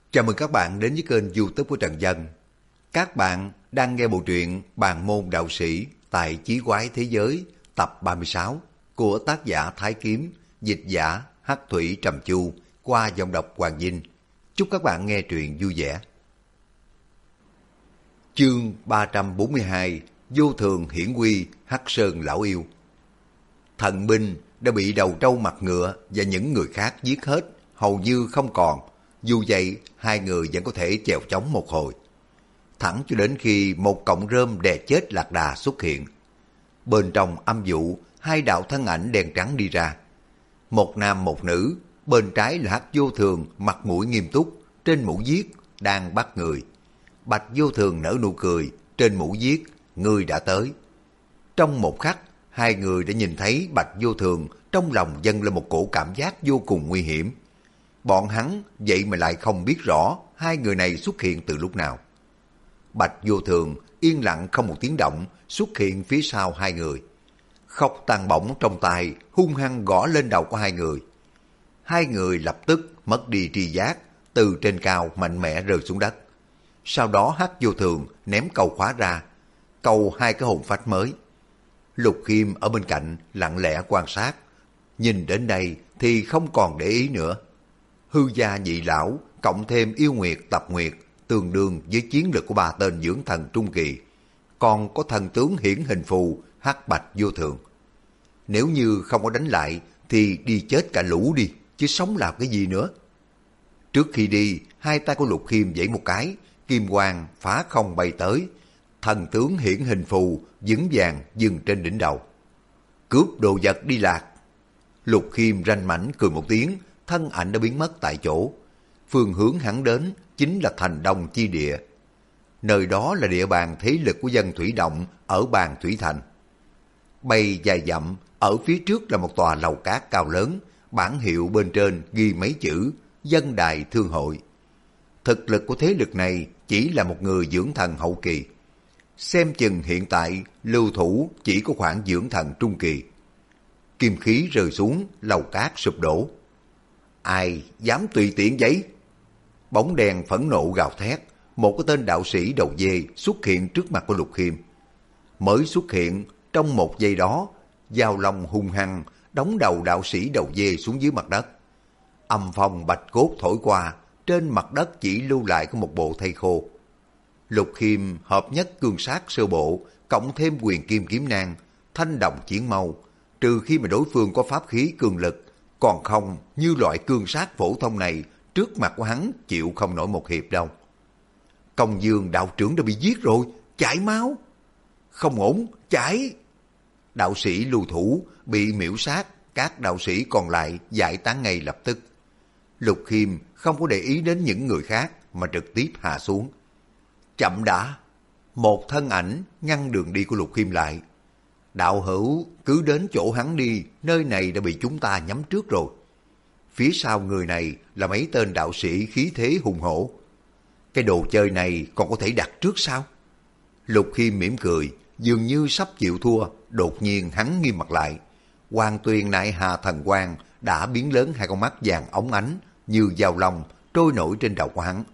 Chào mừng các bạn đến với kênh YouTube của Trần Dân. Các bạn đang nghe bộ truyện Bàn môn đạo sĩ tại Chí quái thế giới tập 36 của tác giả Thái Kiếm, dịch giả Hắc Thủy Trầm Chu qua giọng đọc Hoàng Vinh. Chúc các bạn nghe truyện vui vẻ. Chương 342: Vô thường hiển quy Hắc Sơn lão yêu. Thần binh đã bị đầu trâu mặt ngựa và những người khác giết hết, hầu như không còn. Dù vậy, hai người vẫn có thể chèo chống một hồi. Thẳng cho đến khi một cọng rơm đè chết Lạc Đà xuất hiện. Bên trong âm vụ, hai đạo thân ảnh đen trắng đi ra. Một nam một nữ, bên trái là Hắc Vô Thường mặt mũi nghiêm túc, trên mũ viết đang bắt người. Bạch Vô Thường nở nụ cười, trên mũ viết người đã tới. Trong một khắc, hai người đã nhìn thấy Bạch Vô Thường, trong lòng dâng lên một cổ cảm giác vô cùng nguy hiểm. Bọn hắn vậy mà lại không biết rõ hai người này xuất hiện từ lúc nào. Bạch Vô Thường yên lặng không một tiếng động xuất hiện phía sau hai người. Khóc tàn bổng trong tay hung hăng gõ lên đầu của hai người. Hai người lập tức mất đi tri giác, từ trên cao mạnh mẽ rơi xuống đất. Sau đó Hắc Vô Thường ném câu khóa ra, câu hai cái hồn phách mới. Lục Khiêm ở bên cạnh lặng lẽ quan sát, nhìn đến đây thì không còn để ý nữa. Hư gia nhị lão cộng thêm yêu nguyệt tập nguyệt tương đương với chiến lực của ba tên dưỡng thần trung kỳ, còn có thần tướng hiển hình phù Hắc Bạch Vô Thường. Nếu như không có đánh lại thì đi chết cả lũ đi, chứ sống làm cái gì nữa. Trước khi đi, hai tay của Lục Khiêm giãy một cái, kim quang phá không bay tới, thần tướng hiển hình phù vững vàng dừng trên đỉnh đầu. Cướp đồ vật đi Lạc. Lục Khiêm ranh mảnh cười một tiếng, thân ảnh đã biến mất tại chỗ. Phương hướng hắn đến chính là thành Đông chi địa. Nơi đó là địa bàn thế lực của dân Thủy Động ở bàn Thủy Thành. Bay dài dặm, ở phía trước là một tòa lầu cát cao lớn, bảng hiệu bên trên ghi mấy chữ Dân Đài Thương Hội. Thực lực của thế lực này chỉ là một người dưỡng thần hậu kỳ. Xem chừng hiện tại lưu thủ chỉ có khoảng dưỡng thần trung kỳ. Kim khí rơi xuống, lầu cát sụp đổ. Ai dám tùy tiện vậy? Bóng đèn phẫn nộ gào thét, một cái tên đạo sĩ đầu dê xuất hiện trước mặt của Lục Khiêm. Mới xuất hiện, trong một giây đó, dao long hung hăng đóng đầu đạo sĩ đầu dê xuống dưới mặt đất. Âm phong bạch cốt thổi qua, trên mặt đất chỉ lưu lại có một bộ thây khô. Lục Khiêm hợp nhất cương sát sơ bộ, cộng thêm quyền kim kiếm nang, thanh đồng chiến mâu, trừ khi mà đối phương có pháp khí cường lực, còn không như loại cương sát phổ thông này, trước mặt của hắn chịu không nổi một hiệp đâu. Công Dương đạo trưởng đã bị giết rồi, chảy máu. Không ổn, chảy. Đạo sĩ lưu thủ bị miễu sát, các đạo sĩ còn lại giải tán ngay lập tức. Lục Khiêm không có để ý đến những người khác mà trực tiếp hạ xuống. Chậm đã. Một thân ảnh ngăn đường đi của Lục Khiêm lại. Đạo hữu cứ đến chỗ hắn đi, nơi này đã bị chúng ta nhắm trước rồi. Phía sau người này là mấy tên đạo sĩ khí thế hùng hổ. Cái đồ chơi này còn có thể đặt trước sao? Lục Khiêm mỉm cười, dường như sắp chịu thua, đột nhiên hắn nghiêm mặt lại. Hoàng Tuyền Nại Hà Thần Quang đã biến lớn hai con mắt vàng óng ánh như dao long trôi nổi trên đầu của hắn.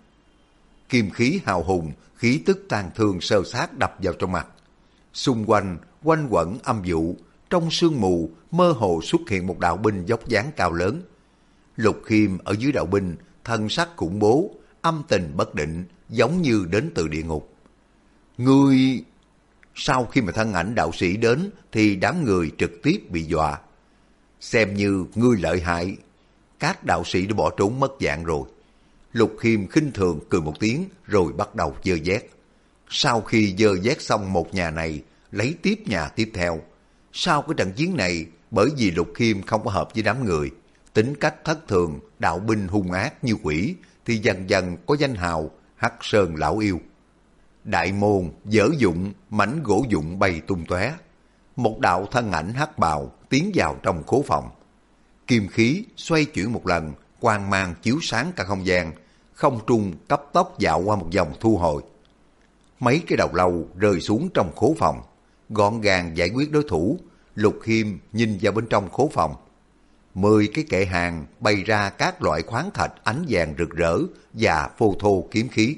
Kim khí hào hùng, khí tức tàn thương sơ sát đập vào trong mặt. Xung quanh quanh quẩn âm vụ, trong sương mù mơ hồ xuất hiện một đạo binh dốc dáng cao lớn. Lục Khiêm ở dưới đạo binh, thân sắc khủng bố, âm tình bất định, giống như đến từ địa ngục. Ngươi... Sau khi mà thân ảnh đạo sĩ đến thì đám người trực tiếp bị dọa. Xem như ngươi lợi hại. Các đạo sĩ đã bỏ trốn mất dạng rồi. Lục Khiêm khinh thường cười một tiếng rồi bắt đầu dơ dét. Sau khi dơ dét xong một nhà này, lấy tiếp nhà tiếp theo. Sau cái trận chiến này, bởi vì Lục Khiêm không có hợp với đám người, tính cách thất thường, đạo binh hung ác như quỷ, thì dần dần có danh hào Hắc Sơn lão yêu. Đại môn dở dụng, mảnh gỗ dụng bay tung tóe. Một đạo thân ảnh hắc bào tiến vào trong khố phòng. Kim khí xoay chuyển một lần, quang mang chiếu sáng cả không gian, không trung cấp tốc dạo qua một vòng thu hồi. Mấy cái đầu lâu rơi xuống trong khố phòng, gọn gàng giải quyết đối thủ. Lục Khiêm nhìn vào bên trong khố phòng. 10 cái kệ hàng bày ra các loại khoáng thạch ánh vàng rực rỡ và phô thô kiếm khí.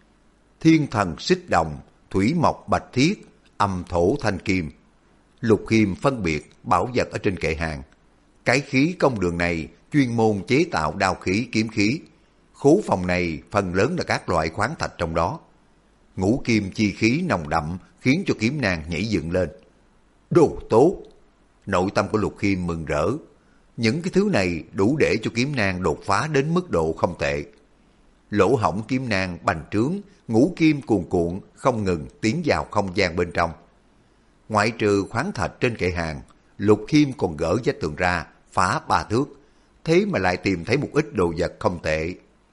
Thiên thần xích đồng, thủy mộc bạch thiết, âm thổ thanh kim. Lục Khiêm phân biệt bảo vật ở trên kệ hàng. Cái khí công đường này chuyên môn chế tạo đao khí kiếm khí. Khố phòng này phần lớn là các loại khoáng thạch trong đó. Ngũ kim chi khí nồng đậm khiến cho kiếm nang nhảy dựng lên. Đồ tốt! Nội tâm của Lục Khiêm mừng rỡ. Những cái thứ này đủ để cho kiếm nang đột phá đến mức độ không tệ. Lỗ hổng kiếm nang bành trướng, ngũ kim cuồn cuộn không ngừng tiến vào không gian bên trong. Ngoại trừ khoáng thạch trên kệ hàng, Lục Khiêm còn gỡ vách tường ra, phá 3 thước. Thế mà lại tìm thấy một ít đồ vật không tệ.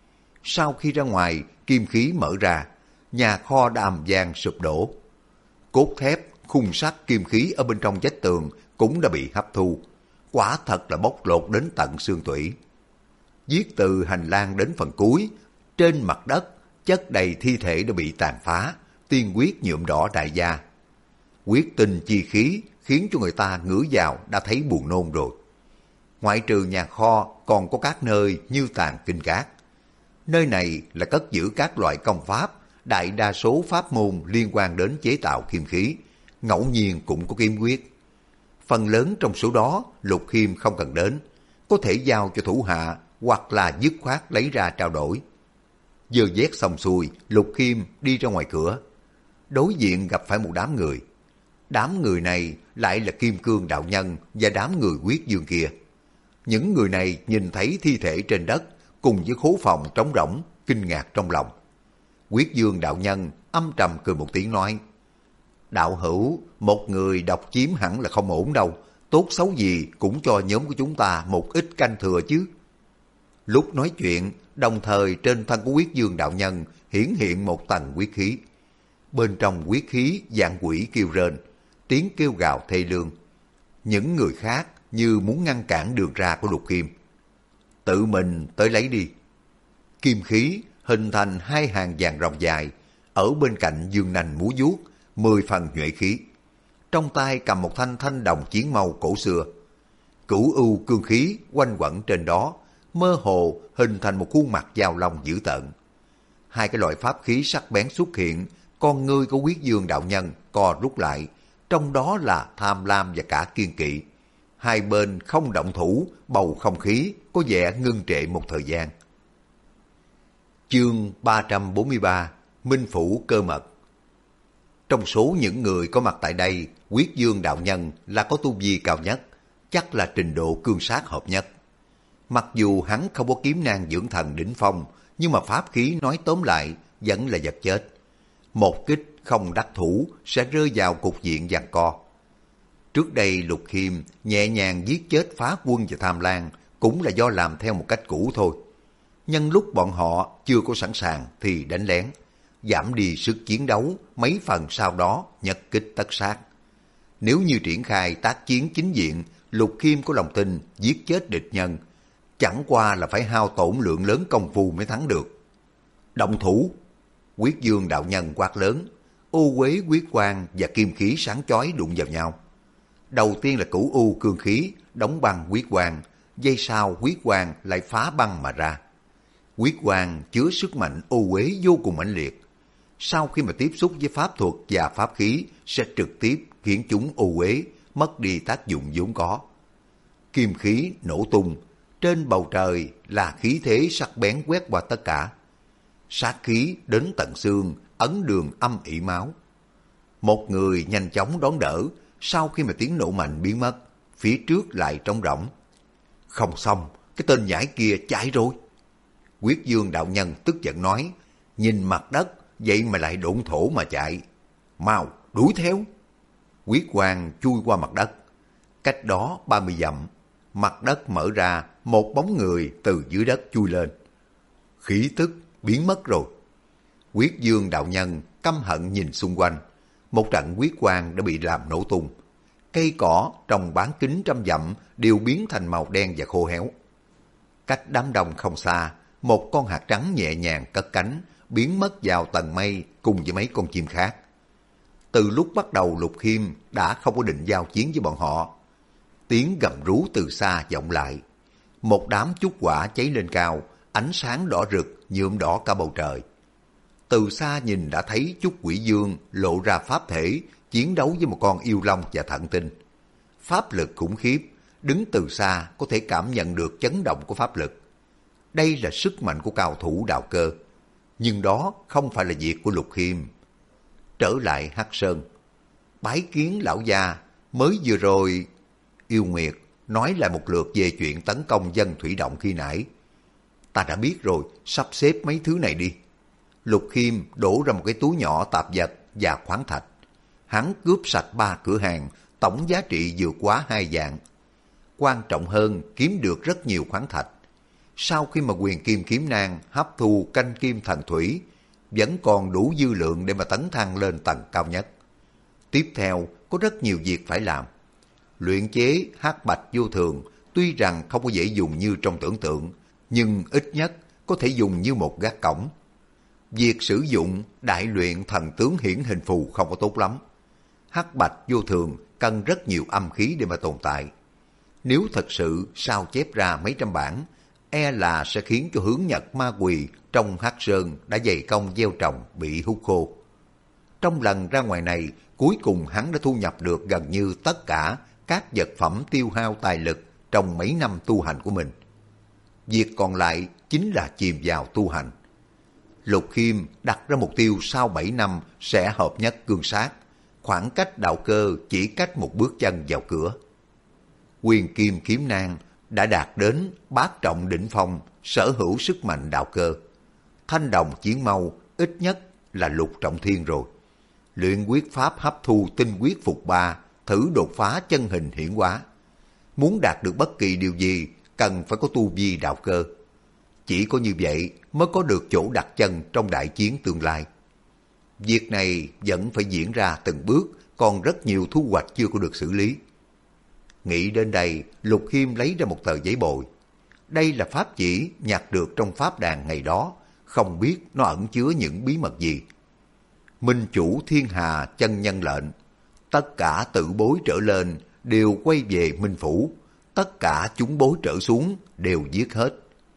Sau khi ra ngoài, kim khí mở ra, nhà kho đã ầm vang sụp đổ. Cốt thép, khung sắt, kim khí ở bên trong vách tường cũng đã bị hấp thu. Quả thật là bóc lột đến tận xương tủy. Viết từ hành lang đến phần cuối, trên mặt đất chất đầy thi thể đã bị tàn phá, tiên huyết nhuộm đỏ đại gia. Huyết tinh chi khí khiến cho người ta ngửi vào đã thấy buồn nôn rồi. Ngoại trừ nhà kho còn có các nơi như tàn kinh cát. Nơi này là cất giữ các loại công pháp, đại đa số pháp môn liên quan đến chế tạo kim khí, ngẫu nhiên cũng có kim quyết. Phần lớn trong số đó Lục Khiêm không cần đến, có thể giao cho thủ hạ hoặc là dứt khoát lấy ra trao đổi. Dơ vét xong xuôi, Lục Khiêm đi ra ngoài cửa. Đối diện gặp phải một đám người. Đám người này lại là Kim Cương đạo nhân và đám người Huyết Dương kia. Những người này nhìn thấy thi thể trên đất cùng với khố phòng trống rỗng, kinh ngạc trong lòng. Huyết Dương đạo nhân âm trầm cười một tiếng nói: Đạo hữu, một người độc chiếm hẳn là không ổn đâu, tốt xấu gì cũng cho nhóm của chúng ta một ít canh thừa chứ. Lúc nói chuyện, đồng thời trên thân của Huyết Dương đạo nhân hiển hiện một tầng huyết khí. Bên trong huyết khí vạn quỷ kêu rên, tiếng kêu gào thê lương. Những người khác như muốn ngăn cản đường ra của Lục Khiêm. Tự mình tới lấy đi. Kim khí hình thành 2 hàng vàng rồng dài, ở bên cạnh dương nanh múa vuốt, 10 phần nhuệ khí. Trong tay cầm một thanh thanh đồng chiến mâu cổ xưa. Cửu ưu cương khí quanh quẩn trên đó, mơ hồ hình thành một khuôn mặt dao long dữ tợn. 2 cái loại pháp khí sắc bén xuất hiện, con ngươi của Huyết Dương đạo nhân co rút lại, trong đó là tham lam và cả kiên kỵ. Hai bên không động thủ, bầu không khí có vẻ ngưng trệ một thời gian. Chương 343: Minh Phủ Cơ Mật. Trong số những người có mặt tại đây, Huyết Dương đạo nhân là có tu vi cao nhất, chắc là trình độ cương sát hợp nhất. Mặc dù hắn không có kiếm nang dưỡng thần đỉnh phong, nhưng mà pháp khí nói tóm lại vẫn là vật chết. Một kích không đắc thủ sẽ rơi vào cục diện giằng co. Trước đây Lục Khiêm nhẹ nhàng giết chết Phá Quân và Tham Lang cũng là do làm theo một cách cũ thôi. Nhân lúc bọn họ chưa có sẵn sàng thì đánh lén, giảm đi sức chiến đấu, mấy phần sau đó nhất kích tất sát. Nếu như triển khai tác chiến chính diện, Lục Khiêm có lòng tin giết chết địch nhân, chẳng qua là phải hao tổn lượng lớn công phu mới thắng được. Động thủ! Huyết Dương đạo nhân quát lớn, ô uế huyết quang và kim khí sáng chói đụng vào nhau. Đầu tiên là cửu u cương khí đóng băng huyết quang, giây sau huyết quang lại phá băng mà ra. Huyết quang chứa sức mạnh ô uế vô cùng mãnh liệt. Sau khi mà tiếp xúc với pháp thuật và pháp khí sẽ trực tiếp khiến chúng ô uế, mất đi tác dụng vốn có. Kim khí nổ tung, trên bầu trời là khí thế sắc bén quét qua tất cả. Sát khí đến tận xương, ấn đường âm ỉ máu. Một người nhanh chóng đón đỡ, sau khi mà tiếng nổ mạnh biến mất, phía trước lại trống rỗng. Không xong, cái tên nhãi kia chạy rồi. Huyết Dương đạo nhân tức giận nói, nhìn mặt đất, vậy mà lại độn thổ mà chạy. Mau, đuổi theo. Huyết quang chui qua mặt đất. Cách đó 30 dặm, mặt đất mở ra, một bóng người từ dưới đất chui lên. Khí tức biến mất rồi. Huyết Dương đạo nhân căm hận nhìn xung quanh. Một trận huyết quang đã bị làm nổ tung. Cây cỏ trong bán kính trăm dặm đều biến thành màu đen và khô héo. Cách đám đông không xa, một con hạt trắng nhẹ nhàng cất cánh, biến mất vào tầng mây cùng với mấy con chim khác. Từ lúc bắt đầu Lục Khiêm đã không có định giao chiến với bọn họ. Tiếng gầm rú từ xa vọng lại. một đám chúc quả cháy lên cao, ánh sáng đỏ rực nhuộm đỏ cả bầu trời. Từ xa nhìn đã thấy chúc quỷ dương lộ ra pháp thể chiến đấu với một con yêu long và thận tinh. Pháp lực khủng khiếp, đứng từ xa có thể cảm nhận được chấn động của pháp lực. Đây là sức mạnh của cao thủ đạo cơ, nhưng đó không phải là việc của Lục Khiêm. Trở lại Hắc Sơn, bái kiến lão gia. Mới vừa rồi Yêu Nguyệt nói lại một lượt về chuyện tấn công dân thủy động khi nãy. Ta đã biết rồi, sắp xếp mấy thứ này đi. Lục Khiêm đổ ra một cái túi nhỏ tạp vật và khoáng thạch. Hắn cướp sạch 3 cửa hàng, tổng giá trị vượt quá 2 vạn. Quan trọng hơn, kiếm được rất nhiều khoáng thạch. Sau khi mà Huyền Kim Kiếm Nang hấp thu canh kim thần thủy, vẫn còn đủ dư lượng để mà tấn thăng lên tầng cao nhất. Tiếp theo, có rất nhiều việc phải làm. Luyện chế hắc bạch vô thường tuy rằng không có dễ dùng như trong tưởng tượng, nhưng ít nhất có thể dùng như một gác cổng. Việc sử dụng đại luyện thần tướng hiển hình phù không có tốt lắm. Hắc bạch vô thường cần rất nhiều âm khí để mà tồn tại. Nếu thật sự sao chép ra mấy trăm bản, e là sẽ khiến cho Hướng Nhật Ma Quỳ trong Hắc Sơn đã dày công gieo trồng bị hút khô. Trong lần ra ngoài này, cuối cùng hắn đã thu nhập được gần như tất cả các vật phẩm tiêu hao tài lực trong mấy năm tu hành của mình. Việc còn lại chính là chìm vào tu hành. Lục Khiêm đặt ra mục tiêu sau 7 năm sẽ hợp nhất cương sát, khoảng cách đạo cơ chỉ cách một bước chân vào cửa. Huyền Kim Kiếm Nang đã đạt đến bát trọng đỉnh phong, sở hữu sức mạnh đạo cơ. Thanh đồng chiến mâu ít nhất là lục trọng thiên rồi. Luyện quyết pháp hấp thu tinh quyết phục 3, thử đột phá chân hình hiển hóa. Muốn đạt được bất kỳ điều gì cần phải có tu vi đạo cơ. Chỉ có như vậy mới có được chỗ đặt chân trong đại chiến tương lai. Việc này vẫn phải diễn ra từng bước, còn rất nhiều thu hoạch chưa có được xử lý. Nghĩ đến đây, Lục Khiêm lấy ra một tờ giấy bồi. Đây là pháp chỉ nhặt được trong pháp đàn ngày đó, không biết nó ẩn chứa những bí mật gì. Minh chủ thiên hà chân nhân lệnh, tất cả tự bối trở lên đều quay về Minh phủ, tất cả chúng bối trở xuống đều giết hết.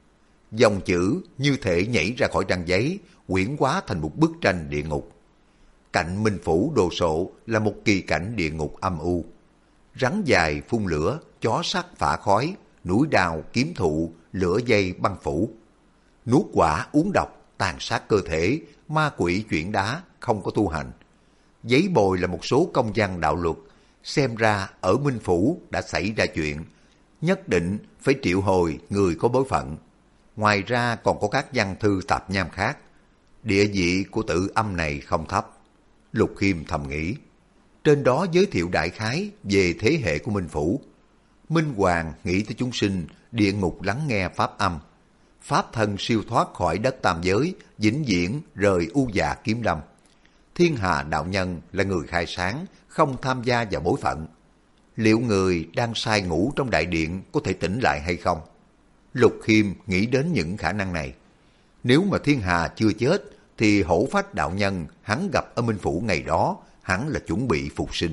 Dòng chữ như thể nhảy ra khỏi trang giấy, quyển hóa thành một bức tranh địa ngục. Cạnh Minh phủ đồ sộ là một kỳ cảnh địa ngục âm u. Rắn dài phun lửa, chó sắt phả khói, núi đào kiếm thụ, lửa dây băng phủ. Nuốt quả uống độc, tàn sát cơ thể, ma quỷ chuyển đá, không có tu hành. Giấy bồi là một số công văn đạo luật, xem ra ở Minh phủ đã xảy ra chuyện, nhất định phải triệu hồi người có bối phận. Ngoài ra còn có các văn thư tạp nham khác. Địa vị của tự âm này không thấp. Lục Khiêm thầm nghĩ. Trên đó giới thiệu đại khái về thế hệ của Minh phủ. Minh Hoàng nghĩ tới chúng sinh, địa ngục lắng nghe pháp âm. Pháp thân siêu thoát khỏi đất tam giới, vĩnh viễn rời u dạ kiếm lâm. Thiên Hà đạo nhân là người khai sáng, không tham gia vào bối phận. Liệu người đang say ngủ trong đại điện có thể tỉnh lại hay không? Lục Khiêm nghĩ đến những khả năng này. Nếu mà Thiên Hà chưa chết, thì Hổ Phách đạo nhân hắn gặp ở Minh phủ ngày đó, hắn là chuẩn bị phục sinh.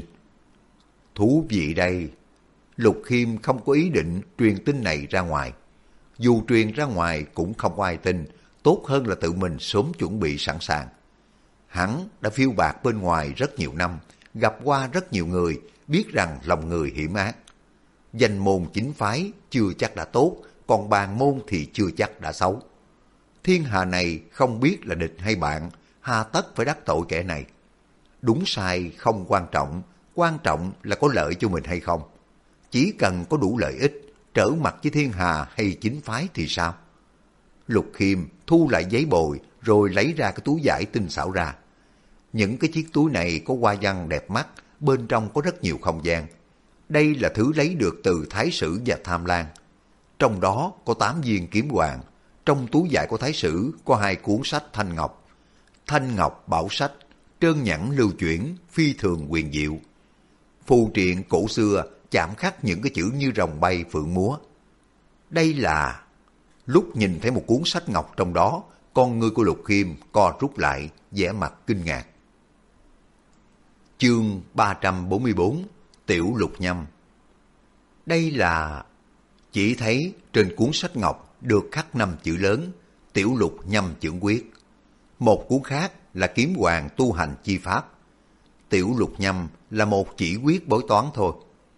Thú vị đây. Lục Khiêm không có ý định truyền tin này ra ngoài. Dù truyền ra ngoài cũng không có ai tin, tốt hơn là tự mình sớm chuẩn bị sẵn sàng. Hắn đã phiêu bạt bên ngoài rất nhiều năm, gặp qua rất nhiều người, biết rằng lòng người hiểm ác. Danh môn chính phái chưa chắc đã tốt, còn bàn môn thì chưa chắc đã xấu. Thiên hà này không biết là địch hay bạn, hà tất phải đắc tội kẻ này. Đúng sai không quan trọng là có lợi cho mình hay không. Chỉ cần có đủ lợi ích, trở mặt với thiên hà hay chính phái thì sao? Lục Khiêm thu lại giấy bồi rồi lấy ra cái túi vải tinh xảo ra. Những cái chiếc túi này có hoa văn đẹp mắt, bên trong có rất nhiều không gian. Đây là thứ lấy được từ Thái Sử và Tham Lang. Trong đó có 8 viên kiếm hoàng. Trong túi vải của Thái Sử có 2 cuốn sách thanh ngọc. Thanh ngọc bảo sách, trơn nhẵn lưu chuyển, phi thường huyền diệu. Phù triện cổ xưa chạm khắc những cái chữ như rồng bay phượng múa. Đây là... Lúc nhìn thấy một cuốn sách ngọc trong đó, con ngươi của Lục Khiêm co rút lại, vẻ mặt kinh ngạc. Chương 344, Tiểu Lục Nhâm. Đây là... Chỉ thấy trên cuốn sách ngọc được khắc 5 chữ lớn, Tiểu Lục Nhâm Chưởng Quyết. Một cuốn khác là Kiếm Hoàng Tu Hành Chi Pháp. Tiểu Lục Nhâm là một chỉ quyết bói toán thôi.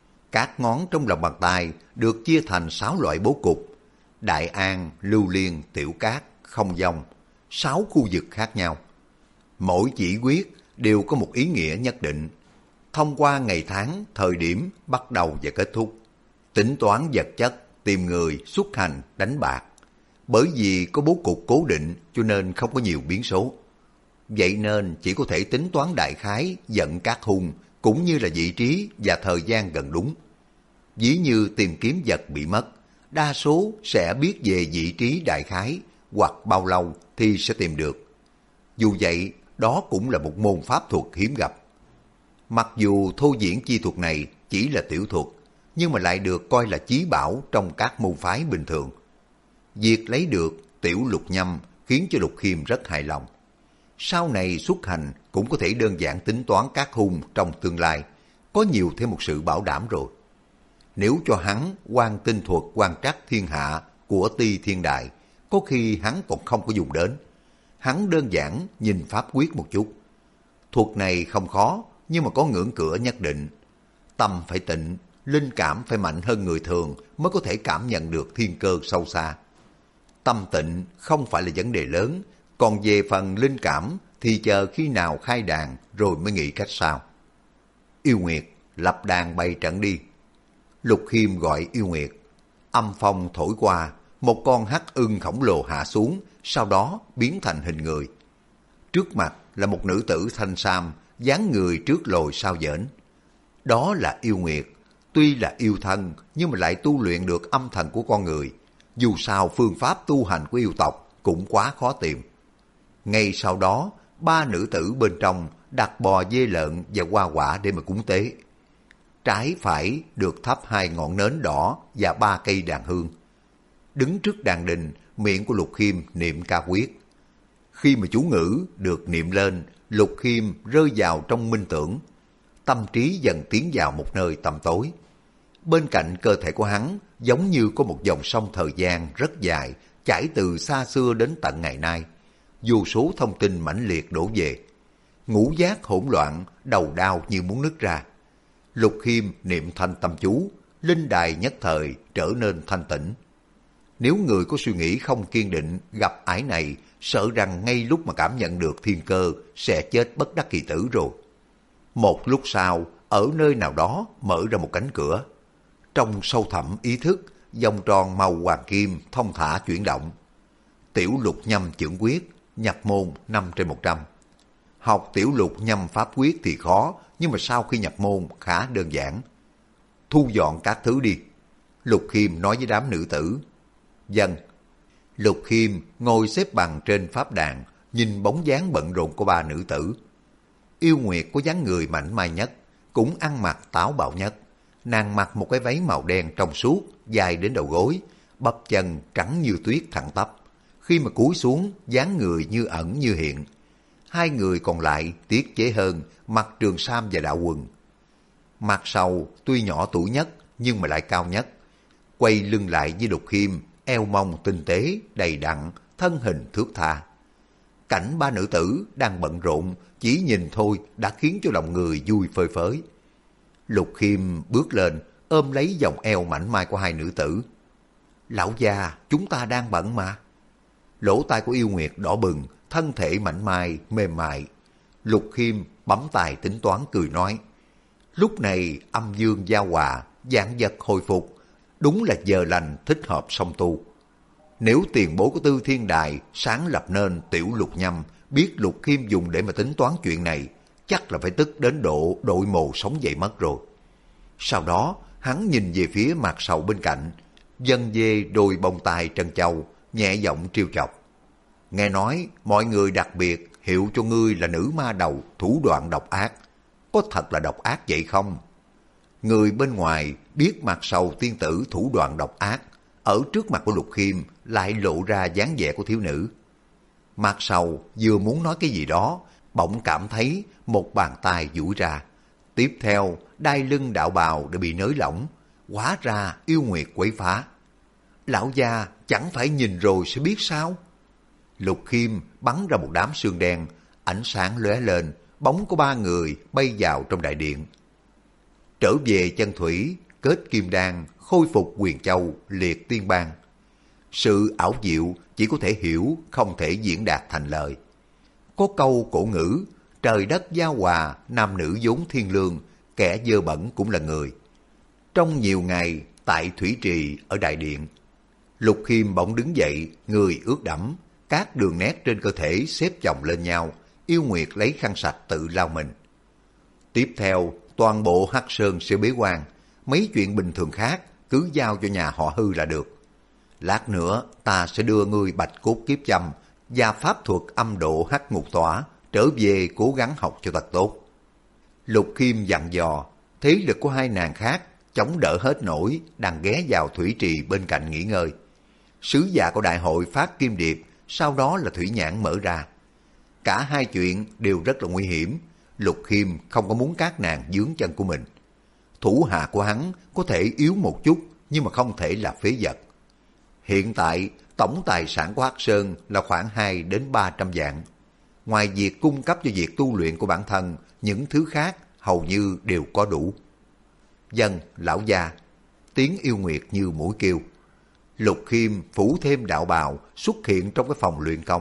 Các ngón trong lòng bàn tay được chia thành 6 loại bố cục: Đại An, Lưu Liên, Tiểu Cát, Không Dông, 6 khu vực khác nhau. Mỗi chỉ quyết đều có một ý nghĩa nhất định, thông qua ngày tháng, thời điểm bắt đầu và kết thúc, tính toán vật chất, tìm người, xuất hành, đánh bạc. Bởi vì có bố cục cố định cho nên không có nhiều biến số. Vậy nên chỉ có thể tính toán đại khái dẫn các hung cũng như là vị trí và thời gian gần đúng. Ví như tìm kiếm vật bị mất, đa số sẽ biết về vị trí đại khái hoặc bao lâu thì sẽ tìm được. Dù vậy, đó cũng là một môn pháp thuật hiếm gặp. Mặc dù thô diễn chi thuật này chỉ là tiểu thuật, nhưng mà lại được coi là chí bảo trong các môn phái bình thường. Việc lấy được Tiểu Lục Nhâm khiến cho Lục Khiêm rất hài lòng. Sau này xuất hành cũng có thể đơn giản tính toán các hung trong tương lai, có nhiều thêm một sự bảo đảm rồi. Nếu cho hắn quan tinh thuật quan trắc thiên hạ của Ti Thiên Đại, có khi hắn còn không có dùng đến. Hắn đơn giản nhìn pháp quyết một chút. Thuật này không khó, nhưng mà có ngưỡng cửa nhất định. Tâm phải tịnh, linh cảm phải mạnh hơn người thường mới có thể cảm nhận được thiên cơ sâu xa. Tâm tịnh không phải là vấn đề lớn, còn về phần linh cảm thì chờ khi nào khai đàn rồi mới nghĩ cách sao. Yêu Nguyệt, lập đàn bày trận đi. Lục Khiêm gọi Yêu Nguyệt. Âm phong thổi qua, một con hắc ưng khổng lồ hạ xuống, sau đó biến thành hình người. Trước mặt là một nữ tử thanh sam, dáng người trước lồi sau dễn. Đó là Yêu Nguyệt, tuy là yêu thân nhưng mà lại tu luyện được âm thần của con người. Dù sao phương pháp tu hành của yêu tộc cũng quá khó tìm. Ngay sau đó, 3 nữ tử bên trong đặt bò dê lợn và hoa quả để mà cúng tế. Trái phải được thắp 2 ngọn nến đỏ và 3 cây đàn hương. Đứng trước đàn đình, miệng của Lục Khiêm niệm ca quyết. Khi mà chú ngữ được niệm lên, Lục Khiêm rơi vào trong minh tưởng. Tâm trí dần tiến vào một nơi tăm tối. Bên cạnh cơ thể của hắn giống như có một dòng sông thời gian rất dài, chảy từ xa xưa đến tận ngày nay. Vô số thông tin mãnh liệt đổ về. Ngũ giác hỗn loạn, đầu đau như muốn nứt ra. Lục Khiêm niệm thanh tâm chú, linh đài nhất thời trở nên thanh tĩnh. Nếu người có suy nghĩ không kiên định gặp ải này, sợ rằng ngay lúc mà cảm nhận được thiên cơ sẽ chết bất đắc kỳ tử rồi. Một lúc sau, ở nơi nào đó mở ra một cánh cửa. Trong sâu thẳm ý thức, vòng tròn màu hoàng kim thông thả chuyển động. Tiểu Lục Nhâm Chưởng Quyết, nhập môn 5/100. Học Tiểu Lục Nhâm pháp quyết thì khó, nhưng mà sau khi nhập môn khá đơn giản. Thu dọn các thứ đi. Lục Khiêm nói với đám nữ tử. Vâng. Lục Khiêm ngồi xếp bằng trên pháp đàn, nhìn bóng dáng bận rộn của 3 nữ tử. Yêu Nguyệt có dáng người mảnh mai nhất, cũng ăn mặc táo bạo nhất. Nàng mặc một cái váy màu đen trong suốt, dài đến đầu gối, bắp chân trắng như tuyết thẳng tắp. Khi mà cúi xuống, dáng người như ẩn như hiện. 2 người còn lại tiết chế hơn, mặc trường sam và đạo quần. Mặt sau tuy nhỏ tuổi nhất, nhưng mà lại cao nhất. Quay lưng lại với Lục Khiêm, eo mông tinh tế, đầy đặn, thân hình thướt tha. Cảnh 3 nữ tử đang bận rộn, chỉ nhìn thôi đã khiến cho lòng người vui phơi phới. Lục Khiêm bước lên, ôm lấy vòng eo mảnh mai của 2 nữ tử. Lão già, chúng ta đang bận mà. Lỗ tai của Yêu Nguyệt đỏ bừng, thân thể mảnh mai, mềm mại. Lục Khiêm bấm tài tính toán cười nói. Lúc này âm dương giao hòa, vạn vật hồi phục, đúng là giờ lành thích hợp song tu. Nếu tiền bối của Tư Thiên Đài sáng lập nên Tiểu Lục Nhâm, biết Lục Khiêm dùng để mà tính toán chuyện này, chắc là phải tức đến độ đội mồ sống dậy mất rồi. Sau đó, hắn nhìn về phía mặt sầu bên cạnh, vân vê đôi bông tai trân châu, nhẹ giọng trêu chọc. Nghe nói mọi người đặc biệt hiệu cho ngươi là nữ ma đầu thủ đoạn độc ác. Có thật là độc ác vậy không? Người bên ngoài biết mặt sầu tiên tử thủ đoạn độc ác, ở trước mặt của Lục Khiêm lại lộ ra dáng vẻ của thiếu nữ. Mặt sầu vừa muốn nói cái gì đó, bỗng cảm thấy một bàn tay duỗi ra. Tiếp theo, đai lưng đạo bào đã bị nới lỏng, hóa ra Yêu Nguyệt quấy phá. Lão gia chẳng phải nhìn rồi sẽ biết sao? Lục Khiêm bắn ra một đám sương đen, ánh sáng lóe lên, bóng của ba người bay vào trong đại điện. Trở về chân thủy, kết kim đan, khôi phục quyền châu, liệt tiên bang. Sự ảo diệu chỉ có thể hiểu, không thể diễn đạt thành lời. Có câu cổ ngữ, trời đất giao hòa, nam nữ vốn thiên lương, kẻ dơ bẩn cũng là người. Trong nhiều ngày, tại thủy trì ở đại điện, Lục Khiêm bỗng đứng dậy, người ướt đẫm, các đường nét trên cơ thể xếp chồng lên nhau, Yêu Nguyệt lấy khăn sạch tự lau mình. Tiếp theo, toàn bộ Hắc Sơn sẽ bế quan, mấy chuyện bình thường khác cứ giao cho nhà họ Hư là được. Lát nữa ta sẽ đưa ngươi bạch cốt kiếp châm và pháp thuật âm độ hắc ngục tỏa trở về cố gắng học cho thật tốt. Lục Khiêm dặn dò, thế lực của hai nàng khác chống đỡ hết nổi, đang ghé vào thủy trì bên cạnh nghỉ ngơi. Sứ giả của đại hội phát kim điệp, sau đó là thủy nhãn mở ra. Cả hai chuyện đều rất là nguy hiểm, Lục Khiêm không có muốn các nàng dướng chân của mình. Thủ hạ của hắn có thể yếu một chút, nhưng mà không thể là phế vật. Hiện tại, tổng tài sản của Hắc Sơn là khoảng 2 đến 300 vạn. Ngoài việc cung cấp cho việc tu luyện của bản thân, những thứ khác hầu như đều có đủ. Dân, lão gia, tiếng Yêu Nguyệt như mũi kêu. Lục Khiêm phủ thêm đạo bào xuất hiện trong cái phòng luyện công.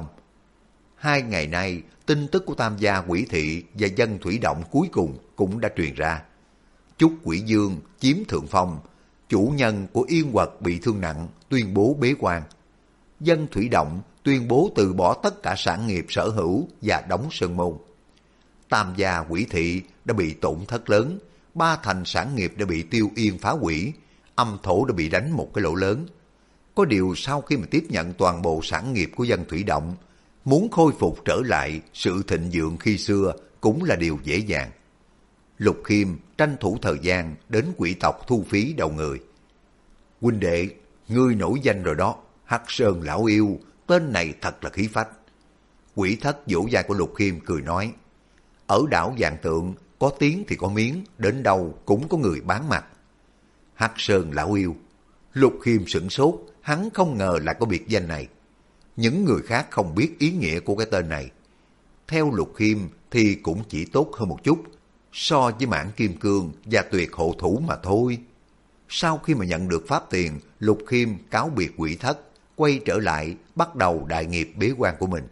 2 ngày nay, tin tức của Tam gia Quỷ Thị và Dân Thủy Động cuối cùng cũng đã truyền ra. Trúc Quỷ Dương chiếm thượng phong, chủ nhân của Yên Quật bị thương nặng, tuyên bố bế quan. Dân Thủy Động tuyên bố từ bỏ tất cả sản nghiệp sở hữu và đóng sơn môn. Tam gia Quỷ Thị đã bị tổn thất lớn, 3 thành sản nghiệp đã bị tiêu yên phá hủy, âm thổ đã bị đánh một cái lỗ lớn. Có điều sau khi mà tiếp nhận toàn bộ sản nghiệp của Dân Thủy Động, muốn khôi phục trở lại sự thịnh vượng khi xưa cũng là điều dễ dàng. Lục Khiêm tranh thủ thời gian đến quỷ tộc thu phí đầu người. Huynh đệ, ngươi nổi danh rồi đó, Hắc Sơn lão yêu, tên này thật là khí phách. Quỷ thất vỗ vai của Lục Khiêm cười nói, ở đảo Vạn Tượng, có tiếng thì có miếng, đến đâu cũng có người bán mặt. Hắc Sơn lão yêu, Lục Khiêm sửng sốt, hắn không ngờ lại có biệt danh này. Những người khác không biết ý nghĩa của cái tên này. Theo Lục Khiêm thì cũng chỉ tốt hơn một chút, so với Mãn Kim Cương và Tuyệt Hộ Thủ mà thôi. Sau khi mà nhận được pháp tiền, Lục Khiêm cáo biệt quỷ thất, quay trở lại bắt đầu đại nghiệp bế quan của mình.